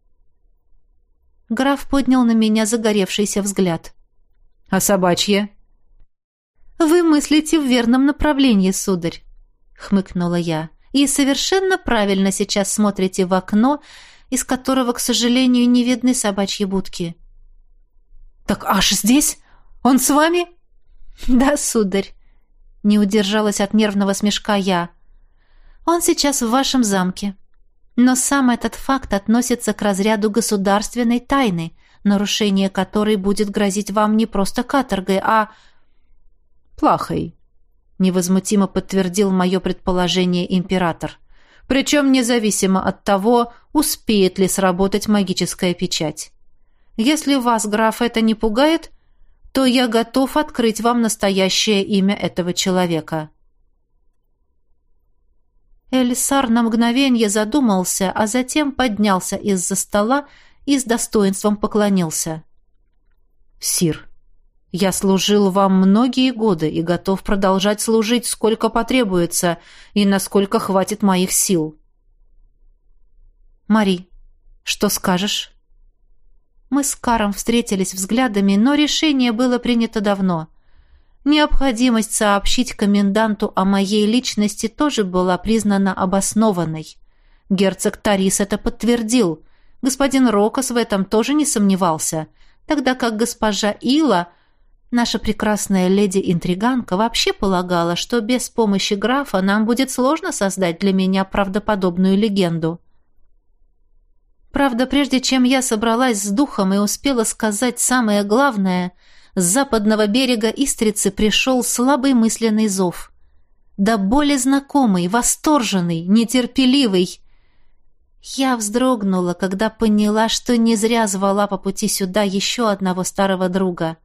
Граф поднял на меня загоревшийся взгляд. «А собачье?» «Вы мыслите в верном направлении, сударь», — хмыкнула я, «и совершенно правильно сейчас смотрите в окно, из которого, к сожалению, не видны собачьи будки». «Так аж здесь? Он с вами?» «Да, сударь», — не удержалась от нервного смешка я. «Он сейчас в вашем замке. Но сам этот факт относится к разряду государственной тайны, нарушение которой будет грозить вам не просто каторгой, а...» «Плахой», — невозмутимо подтвердил мое предположение император. «Причем независимо от того, успеет ли сработать магическая печать. Если вас, граф, это не пугает, то я готов открыть вам настоящее имя этого человека». Эльсар на мгновение задумался, а затем поднялся из-за стола и с достоинством поклонился. «Сир, я служил вам многие годы и готов продолжать служить, сколько потребуется и насколько хватит моих сил». «Мари, что скажешь?» Мы с Каром встретились взглядами, но решение было принято давно. Необходимость сообщить коменданту о моей личности тоже была признана обоснованной. Герцог Тарис это подтвердил. Господин Рокос в этом тоже не сомневался, тогда как госпожа Ила, наша прекрасная леди-интриганка, вообще полагала, что без помощи графа нам будет сложно создать для меня правдоподобную легенду. Правда, прежде чем я собралась с духом и успела сказать самое главное, с западного берега Истрицы пришел слабый мысленный зов. Да более знакомый, восторженный, нетерпеливый. Я вздрогнула, когда поняла, что не зря звала по пути сюда еще одного старого друга.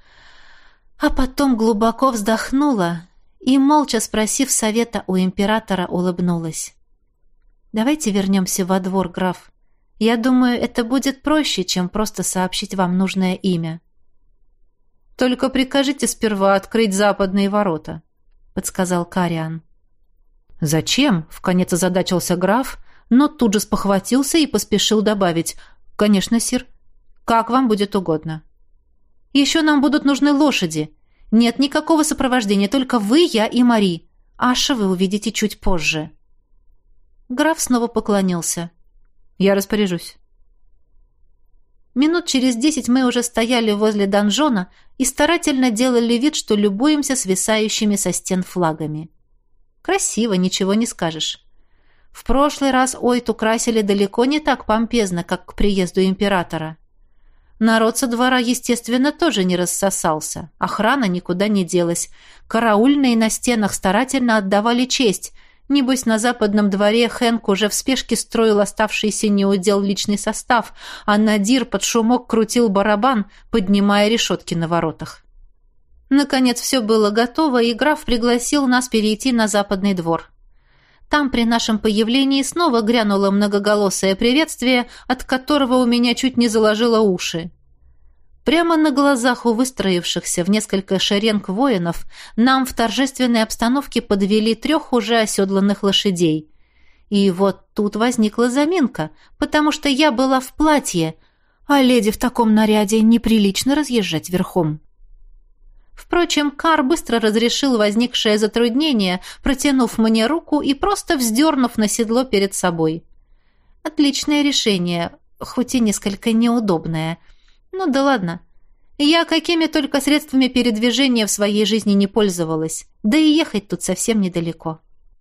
А потом глубоко вздохнула и, молча спросив совета у императора, улыбнулась. «Давайте вернемся во двор, граф. Я думаю, это будет проще, чем просто сообщить вам нужное имя». «Только прикажите сперва открыть западные ворота», — подсказал Кариан. «Зачем?» — вконец озадачился граф, но тут же спохватился и поспешил добавить. «Конечно, сир. Как вам будет угодно. Еще нам будут нужны лошади. Нет никакого сопровождения, только вы, я и Мари. Аша вы увидите чуть позже». Граф снова поклонился. «Я распоряжусь». Минут через десять мы уже стояли возле донжона и старательно делали вид, что любуемся свисающими со стен флагами. Красиво, ничего не скажешь. В прошлый раз Ойт украсили далеко не так помпезно, как к приезду императора. Народ со двора, естественно, тоже не рассосался. Охрана никуда не делась. Караульные на стенах старательно отдавали честь. Небось, на западном дворе Хэнк уже в спешке строил оставшийся неудел личный состав, а Надир под шумок крутил барабан, поднимая решетки на воротах. Наконец все было готово, и граф пригласил нас перейти на западный двор. Там при нашем появлении снова грянуло многоголосое приветствие, от которого у меня чуть не заложило уши. Прямо на глазах у выстроившихся в несколько шеренг воинов нам в торжественной обстановке подвели трех уже оседланных лошадей. И вот тут возникла заминка, потому что я была в платье, а леди в таком наряде неприлично разъезжать верхом. Впрочем, Кар быстро разрешил возникшее затруднение, протянув мне руку и просто вздернув на седло перед собой. Отличное решение, хоть и несколько неудобное. Ну да ладно. Я какими только средствами передвижения в своей жизни не пользовалась, да и ехать тут совсем недалеко.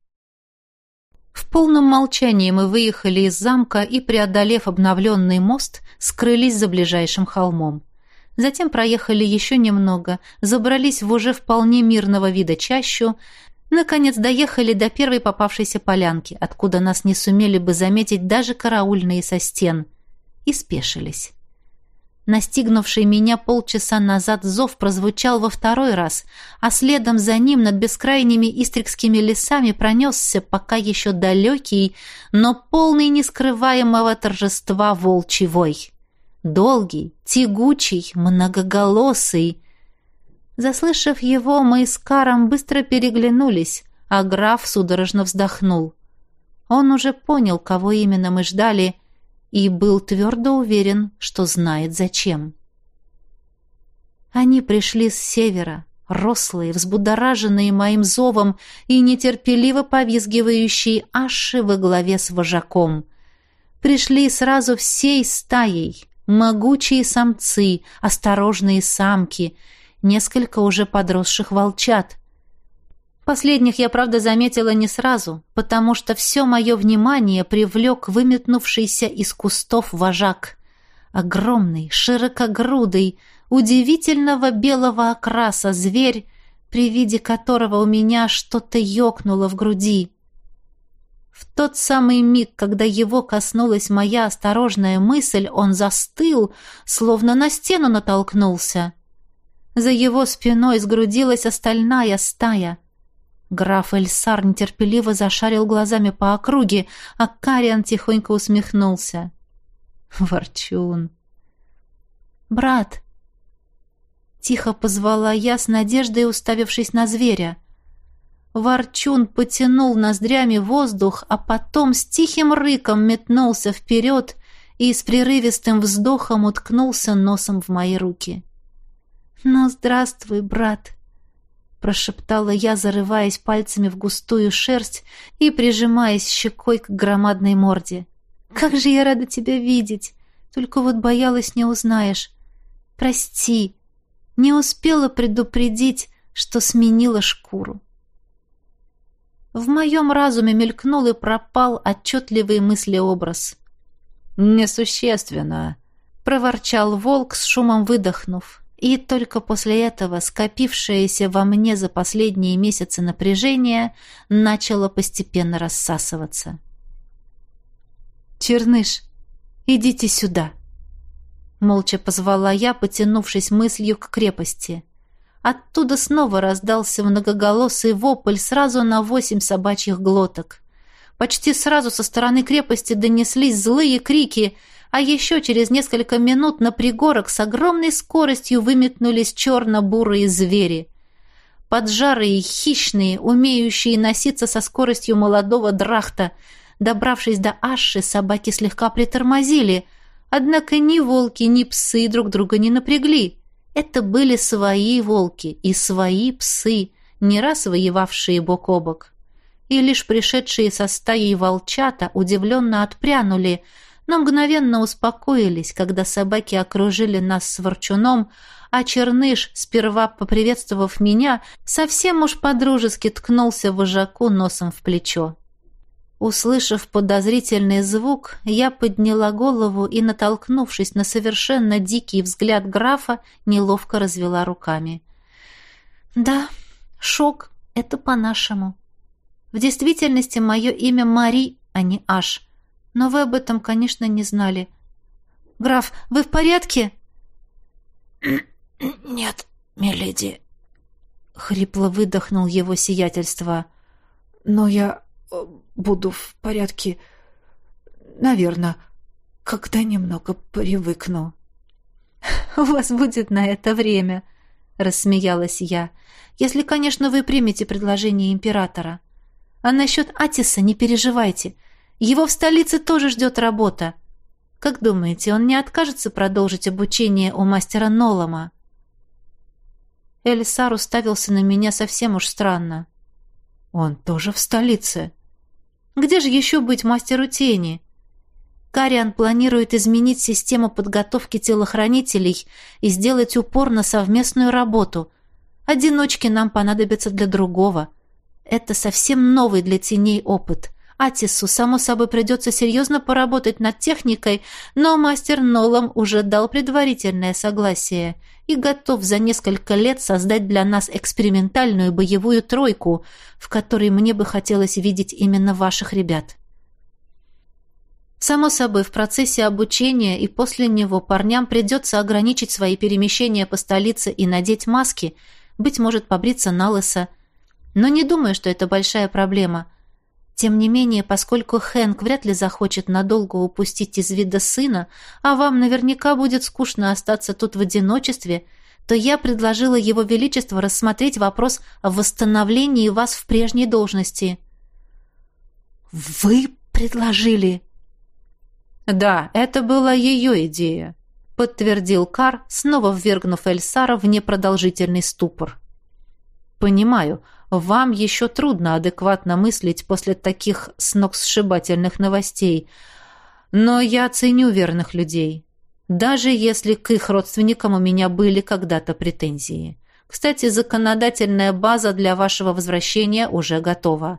В полном молчании мы выехали из замка и, преодолев обновленный мост, скрылись за ближайшим холмом. Затем проехали еще немного, забрались в уже вполне мирного вида чащу, наконец доехали до первой попавшейся полянки, откуда нас не сумели бы заметить даже караульные со стен, и спешились. Настигнувший меня полчаса назад зов прозвучал во второй раз, а следом за ним над бескрайними истрикскими лесами пронесся пока еще далекий, но полный нескрываемого торжества волчий вой. Долгий, тягучий, многоголосый. Заслышав его, мы с Каром быстро переглянулись, а граф судорожно вздохнул. Он уже понял, кого именно мы ждали, и был твердо уверен, что знает зачем. Они пришли с севера, рослые, взбудораженные моим зовом и нетерпеливо повизгивающие аши во главе с вожаком. Пришли сразу всей стаей, могучие самцы, осторожные самки, несколько уже подросших волчат. Последних я, правда, заметила не сразу, потому что все мое внимание привлек выметнувшийся из кустов вожак. Огромный, широкогрудый, удивительного белого окраса зверь, при виде которого у меня что-то ёкнуло в груди. В тот самый миг, когда его коснулась моя осторожная мысль, он застыл, словно на стену натолкнулся. За его спиной сгрудилась остальная стая. Граф Эльсар нетерпеливо зашарил глазами по округе, а Кариан тихонько усмехнулся. Ворчун. «Брат!» Тихо позвала я, с надеждой уставившись на зверя. Ворчун потянул ноздрями воздух, а потом с тихим рыком метнулся вперед и с прерывистым вздохом уткнулся носом в мои руки. «Ну, здравствуй, брат!» прошептала я, зарываясь пальцами в густую шерсть и прижимаясь щекой к громадной морде. «Как же я рада тебя видеть! Только вот боялась, не узнаешь. Прости, не успела предупредить, что сменила шкуру». В моем разуме мелькнул и пропал отчетливый мыслеобраз. «Несущественно», — проворчал волк, с шумом выдохнув. И только после этого скопившееся во мне за последние месяцы напряжение начало постепенно рассасываться. «Черныш, идите сюда!» Молча позвала я, потянувшись мыслью к крепости. Оттуда снова раздался многоголосый вопль сразу на восемь собачьих глоток. Почти сразу со стороны крепости донеслись злые крики, а еще через несколько минут на пригорок с огромной скоростью выметнулись черно-бурые звери. Поджарые, хищные, умеющие носиться со скоростью молодого драхта. Добравшись до Аши, собаки слегка притормозили, однако ни волки, ни псы друг друга не напрягли. Это были свои волки и свои псы, не раз воевавшие бок о бок. И лишь пришедшие со стаей волчата удивленно отпрянули, но мгновенно успокоились, когда собаки окружили нас с ворчуном, а Черныш, сперва поприветствовав меня, совсем уж по-дружески ткнулся вожаку носом в плечо. Услышав подозрительный звук, я подняла голову и, натолкнувшись на совершенно дикий взгляд графа, неловко развела руками. «Да, шок, это по-нашему. В действительности мое имя Мари, а не Аш. Но вы об этом, конечно, не знали. Граф, вы в порядке?» «Нет, миледи», — хрипло выдохнул его сиятельство. «Но я буду в порядке, наверное, когда немного привыкну». «У вас будет на это время», — рассмеялась я, «если, конечно, вы примете предложение императора. А насчет Атиса не переживайте. Его в столице тоже ждет работа. Как думаете, он не откажется продолжить обучение у мастера Нолама?» Эльсар уставился на меня совсем уж странно. «Он тоже в столице? Где же еще быть мастеру тени? Кариан планирует изменить систему подготовки телохранителей и сделать упор на совместную работу. Одиночки нам понадобятся для другого. Это совсем новый для теней опыт. Атису, само собой, придется серьезно поработать над техникой, но мастер Нолам уже дал предварительное согласие и готов за несколько лет создать для нас экспериментальную боевую тройку, в которой мне бы хотелось видеть именно ваших ребят. Само собой, в процессе обучения и после него парням придется ограничить свои перемещения по столице и надеть маски, быть может, побриться налысо. Но не думаю, что это большая проблема. Тем не менее, поскольку Хэнк вряд ли захочет надолго упустить из вида сына, а вам наверняка будет скучно остаться тут в одиночестве, то я предложила Его Величеству рассмотреть вопрос о восстановлении вас в прежней должности. «Вы предложили?» «Да, это была ее идея», — подтвердил Кар, снова ввергнув Эльсара в непродолжительный ступор. «Понимаю, вам еще трудно адекватно мыслить после таких сногсшибательных новостей, но я ценю верных людей, даже если к их родственникам у меня были когда-то претензии. Кстати, законодательная база для вашего возвращения уже готова».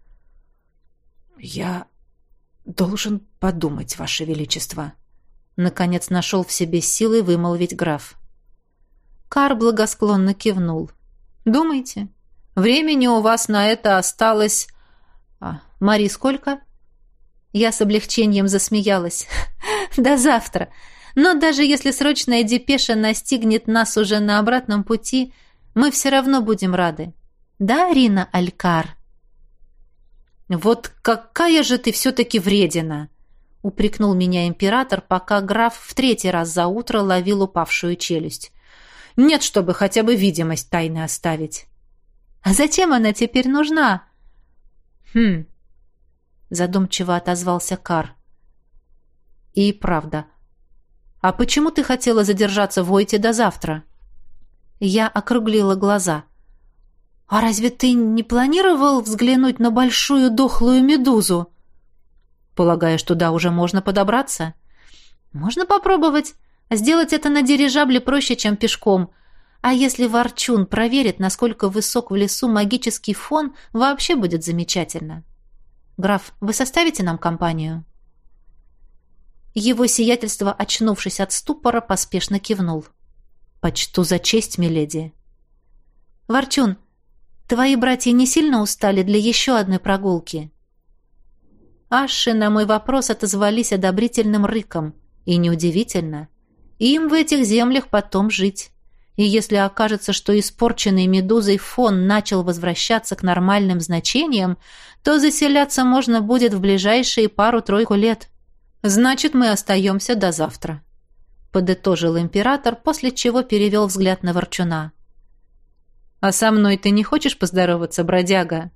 «Я должен подумать, Ваше Величество», — наконец нашел в себе силы вымолвить граф. Кар благосклонно кивнул. «Думайте. Времени у вас на это осталось... А, Мари, сколько?» Я с облегчением засмеялась. «До завтра. Но даже если срочная депеша настигнет нас уже на обратном пути, мы все равно будем рады. Да, Рина Алькар?» «Вот какая же ты все-таки вредина!» — упрекнул меня император, пока граф в третий раз за утро ловил упавшую челюсть. «Нет, чтобы хотя бы видимость тайны оставить». «А зачем она теперь нужна?» «Хм...» — задумчиво отозвался Кар. «И правда. А почему ты хотела задержаться в Ойте до завтра?» Я округлила глаза. «А разве ты не планировал взглянуть на большую дохлую медузу?» «Полагаешь, туда уже можно подобраться?» «Можно попробовать. Сделать это на дирижабле проще, чем пешком. А если Ворчун проверит, насколько высок в лесу магический фон, вообще будет замечательно. Граф, вы составите нам компанию?» Его сиятельство, очнувшись от ступора, поспешно кивнул. «Почту за честь, миледи». «Ворчун, твои братья не сильно устали для еще одной прогулки?» Аши на мой вопрос отозвались одобрительным рыком. И неудивительно. Им в этих землях потом жить. И если окажется, что испорченный медузой фон начал возвращаться к нормальным значениям, то заселяться можно будет в ближайшие пару-тройку лет. Значит, мы остаемся до завтра», — подытожил император, после чего перевел взгляд на Ворчуна. «А со мной ты не хочешь поздороваться, бродяга?»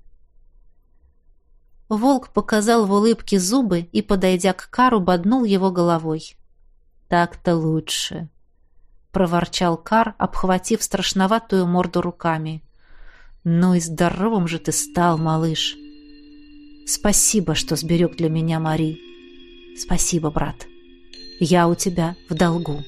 Волк показал в улыбке зубы и, подойдя к Кару, боднул его головой. «Так-то лучше», — проворчал Кар, обхватив страшноватую морду руками. «Ну и здоровым же ты стал, малыш. Спасибо, что сберег для меня Мари. Спасибо, брат. Я у тебя в долгу».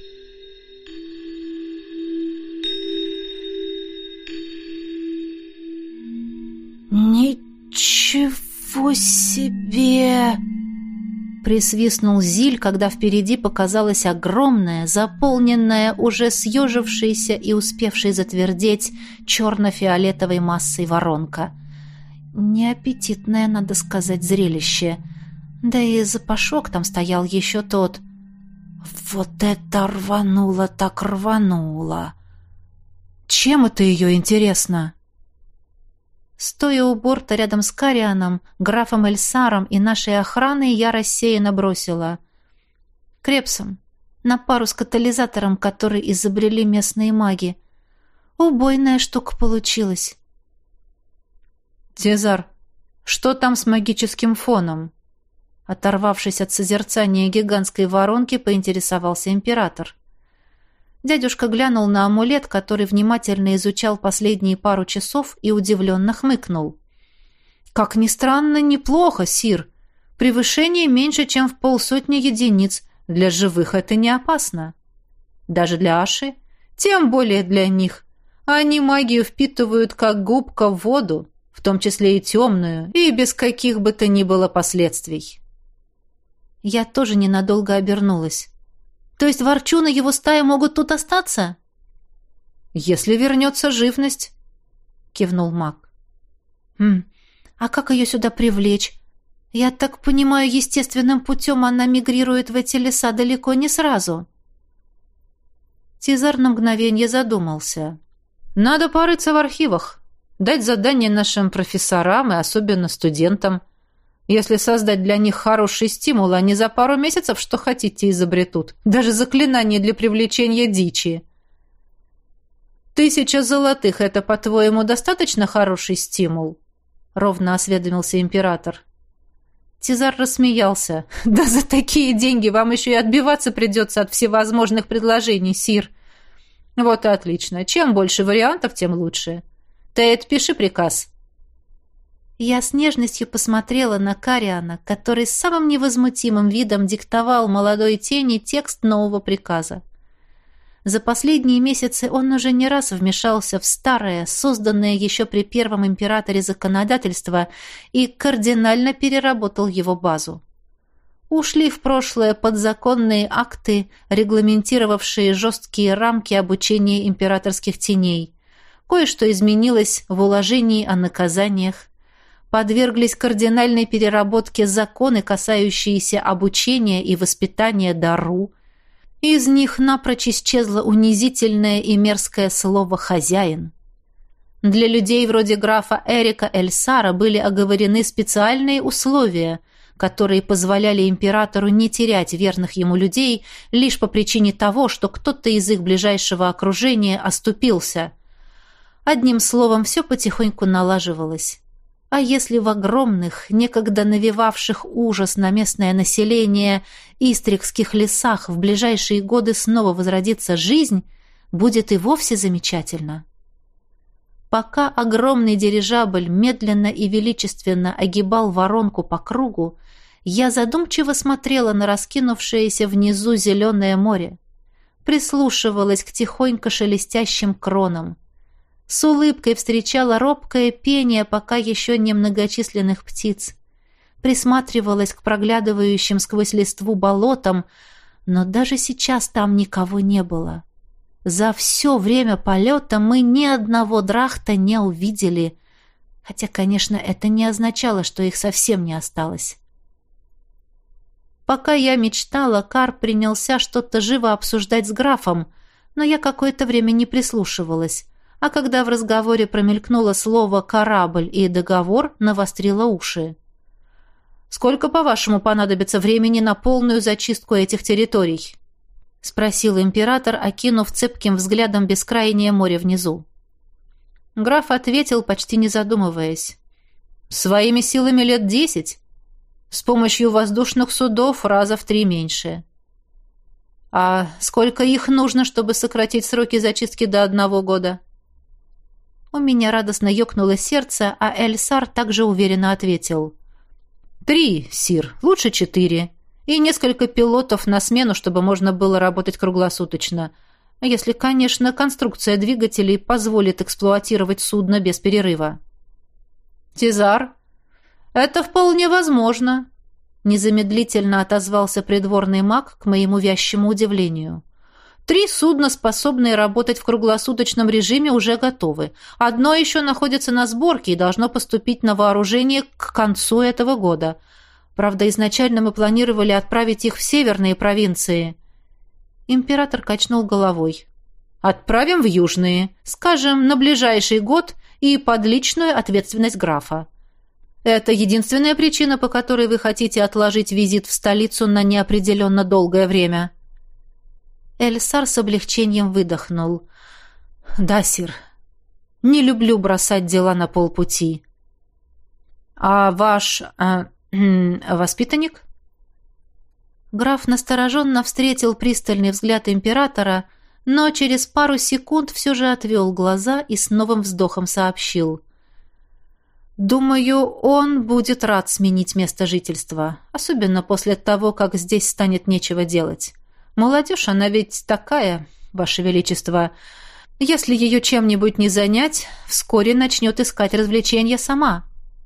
«Ничего себе!» Присвистнул Зиль, когда впереди показалась огромная, заполненная, уже съежившаяся и успевшей затвердеть черно-фиолетовой массой воронка. Неаппетитное, надо сказать, зрелище. Да и запашок там стоял еще тот. «Вот это рвануло так рвануло!» «Чем это ее интересно?» Стоя у борта рядом с Карианом, графом Эльсаром и нашей охраной, я рассеянно бросила. Крепсом. На пару с катализатором, который изобрели местные маги. Убойная штука получилась. «Тезар, что там с магическим фоном?» Оторвавшись от созерцания гигантской воронки, поинтересовался император. Дядюшка глянул на амулет, который внимательно изучал последние пару часов, и удивленно хмыкнул. «Как ни странно, неплохо, сир. Превышение меньше, чем в полсотни единиц. Для живых это не опасно. Даже для Аши? Тем более для них. Они магию впитывают, как губка в воду, в том числе и темную, и без каких бы то ни было последствий». Я тоже ненадолго обернулась. «То есть Ворчун и его стая могут тут остаться?» «Если вернется живность», — кивнул маг. «Хм, а как ее сюда привлечь? Я так понимаю, естественным путем она мигрирует в эти леса далеко не сразу. Тизар на мгновение задумался. Надо порыться в архивах, дать задание нашим профессорам и особенно студентам. Если создать для них хороший стимул, они за пару месяцев что хотите изобретут. Даже заклинание для привлечения дичи. Тысяча золотых — это, по-твоему, достаточно хороший стимул? Ровно осведомился император. Тизар рассмеялся. «Да за такие деньги вам еще и отбиваться придется от всевозможных предложений, сир». «Вот и отлично. Чем больше вариантов, тем лучше. Тейт, пиши приказ». Я с нежностью посмотрела на Кариана, который с самым невозмутимым видом диктовал молодой тени текст нового приказа. За последние месяцы он уже не раз вмешался в старое, созданное еще при первом императоре законодательство, и кардинально переработал его базу. Ушли в прошлое подзаконные акты, регламентировавшие жесткие рамки обучения императорских теней. Кое-что изменилось в уложении о наказаниях. Подверглись кардинальной переработке законы, касающиеся обучения и воспитания дару. Из них напрочь исчезло унизительное и мерзкое слово «хозяин». Для людей вроде графа Эрика Эльсара были оговорены специальные условия, которые позволяли императору не терять верных ему людей лишь по причине того, что кто-то из их ближайшего окружения оступился. Одним словом, все потихоньку налаживалось. А если в огромных, некогда навевавших ужас на местное население истрикских лесах в ближайшие годы снова возродится жизнь, будет и вовсе замечательно. Пока огромный дирижабль медленно и величественно огибал воронку по кругу, я задумчиво смотрела на раскинувшееся внизу зеленое море, прислушивалась к тихонько шелестящим кронам, с улыбкой встречала робкое пение пока еще немногочисленных птиц, присматривалась к проглядывающим сквозь листву болотам, но даже сейчас там никого не было. За все время полета мы ни одного драхта не увидели, хотя, конечно, это не означало, что их совсем не осталось. Пока я мечтала, Кар принялся что-то живо обсуждать с графом, но я какое-то время не прислушивалась, а когда в разговоре промелькнуло слово «корабль» и «договор», навострила уши. «Сколько, по-вашему, понадобится времени на полную зачистку этих территорий?» — спросил император, окинув цепким взглядом бескрайнее море внизу. Граф ответил, почти не задумываясь. «Своими силами лет десять. С помощью воздушных судов раза в три меньше». «А сколько их нужно, чтобы сократить сроки зачистки до одного года?» У меня радостно ёкнуло сердце, а Эльсар также уверенно ответил. «Три, сир, лучше четыре. И несколько пилотов на смену, чтобы можно было работать круглосуточно. Если, конечно, конструкция двигателей позволит эксплуатировать судно без перерыва». «Тизар, это вполне возможно», — незамедлительно отозвался придворный маг к моему вящему удивлению. Три судна, способные работать в круглосуточном режиме, уже готовы. Одно еще находится на сборке и должно поступить на вооружение к концу этого года. Правда, изначально мы планировали отправить их в северные провинции. Император качнул головой. Отправим в южные, скажем, на ближайший год и под личную ответственность графа. Это единственная причина, по которой вы хотите отложить визит в столицу на неопределенно долгое время. Эльсар с облегчением выдохнул. «Да, сир. Не люблю бросать дела на полпути». «А ваш... А, воспитанник?» Граф настороженно встретил пристальный взгляд императора, но через пару секунд все же отвел глаза и с новым вздохом сообщил. «Думаю, он будет рад сменить место жительства, особенно после того, как здесь станет нечего делать. Молодежь, она ведь такая, Ваше Величество. Если ее чем-нибудь не занять, вскоре начнет искать развлечения сама».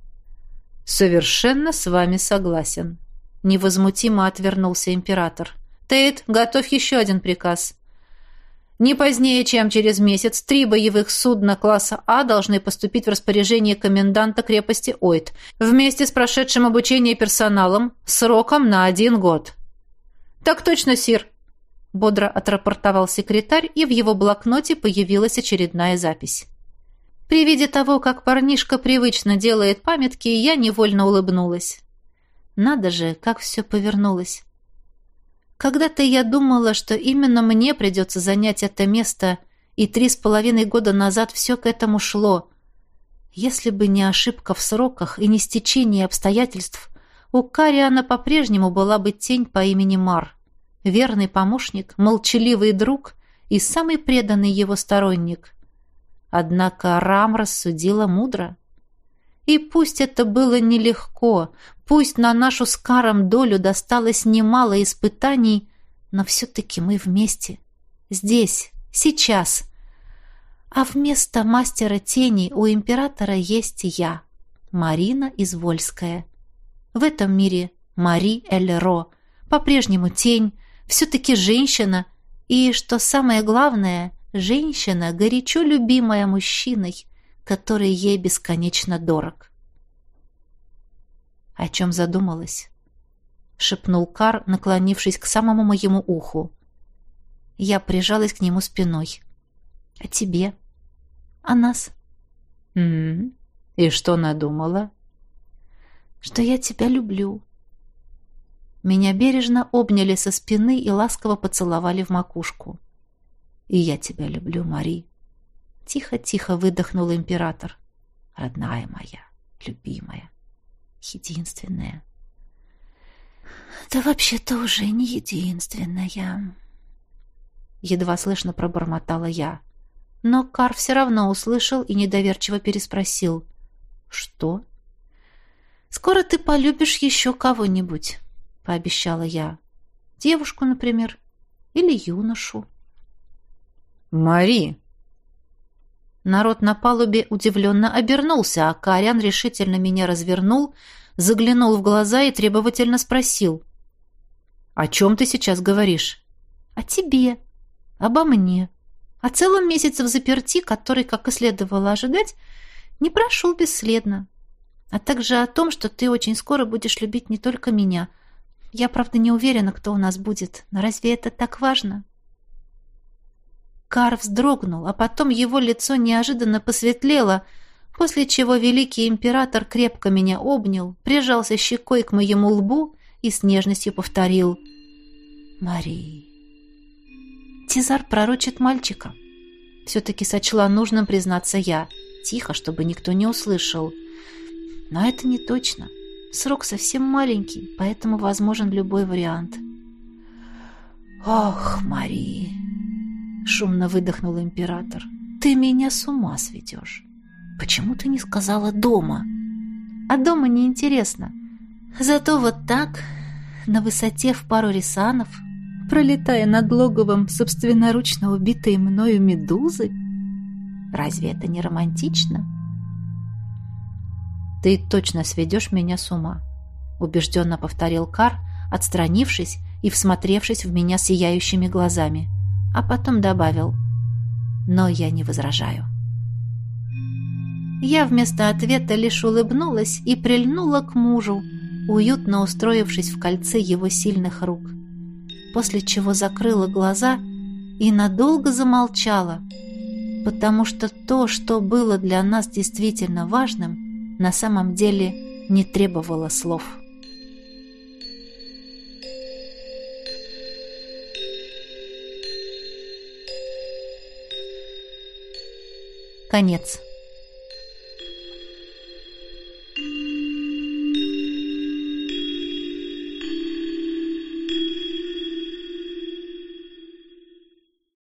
«Совершенно с вами согласен», — невозмутимо отвернулся император. «Тейт, готовь еще один приказ». Не позднее, чем через месяц, три боевых судна класса А должны поступить в распоряжение коменданта крепости Ойт вместе с прошедшим обучение персоналом сроком на один год. «Так точно, сир», — бодро отрапортовал секретарь, и в его блокноте появилась очередная запись. При виде того, как парнишка привычно делает памятки, я невольно улыбнулась. Надо же, как все повернулось. Когда-то я думала, что именно мне придется занять это место, и три с половиной года назад все к этому шло. Если бы не ошибка в сроках и не стечение обстоятельств, у Кариана по-прежнему была бы тень по имени Мар, верный помощник, молчаливый друг и самый преданный его сторонник. Однако Рам рассудила мудро. И пусть это было нелегко, пусть на нашу с Каром долю досталось немало испытаний, но все-таки мы вместе. Здесь, сейчас. А вместо мастера теней у императора есть я, Марина Извольская. В этом мире Мари Эль-Ро, по-прежнему тень, все-таки женщина, и, что самое главное, женщина, горячо любимая мужчиной, который ей бесконечно дорог. «О чем задумалась?» — шепнул Кар, наклонившись к самому моему уху. Я прижалась к нему спиной. «О тебе? О нас?» «М-м-м. И что надумала?» «Что я тебя люблю». Меня бережно обняли со спины и ласково поцеловали в макушку. «И я тебя люблю, Мари». Тихо-тихо выдохнул император. «Родная моя, любимая, единственная». «Да вообще-то уже не единственная», — едва слышно пробормотала я. Но Кар все равно услышал и недоверчиво переспросил. «Что?» «Скоро ты полюбишь еще кого-нибудь», — пообещала я. «Девушку, например, или юношу». «Мари!» Народ на палубе удивленно обернулся, а Кариан решительно меня развернул, заглянул в глаза и требовательно спросил. «О чем ты сейчас говоришь?» «О тебе, обо мне, о целом месяце в заперти, который, как и следовало ожидать, не прошел бесследно, а также о том, что ты очень скоро будешь любить не только меня. Я, правда, не уверена, кто у нас будет, но разве это так важно?» Кар вздрогнул, а потом его лицо неожиданно посветлело, после чего великий император крепко меня обнял, прижался щекой к моему лбу и с нежностью повторил: «Мари». Тизар пророчит мальчика. Все-таки сочла нужным признаться я, тихо, чтобы никто не услышал. Но это не точно. Срок совсем маленький, поэтому возможен любой вариант. «Ох, Мари!» — шумно выдохнул император. «Ты меня с ума сведешь. Почему ты не сказала дома?» «А дома неинтересно. Зато вот так, на высоте в пару рисанов, пролетая над логовом собственноручно убитой мною медузы, разве это не романтично?» «Ты точно сведешь меня с ума», — убежденно повторил Кар, отстранившись и всмотревшись в меня сияющими глазами, а потом добавил: «Но я не возражаю». Я вместо ответа лишь улыбнулась и прильнула к мужу, уютно устроившись в кольце его сильных рук, после чего закрыла глаза и надолго замолчала, потому что то, что было для нас действительно важным, на самом деле не требовало слов. Конец.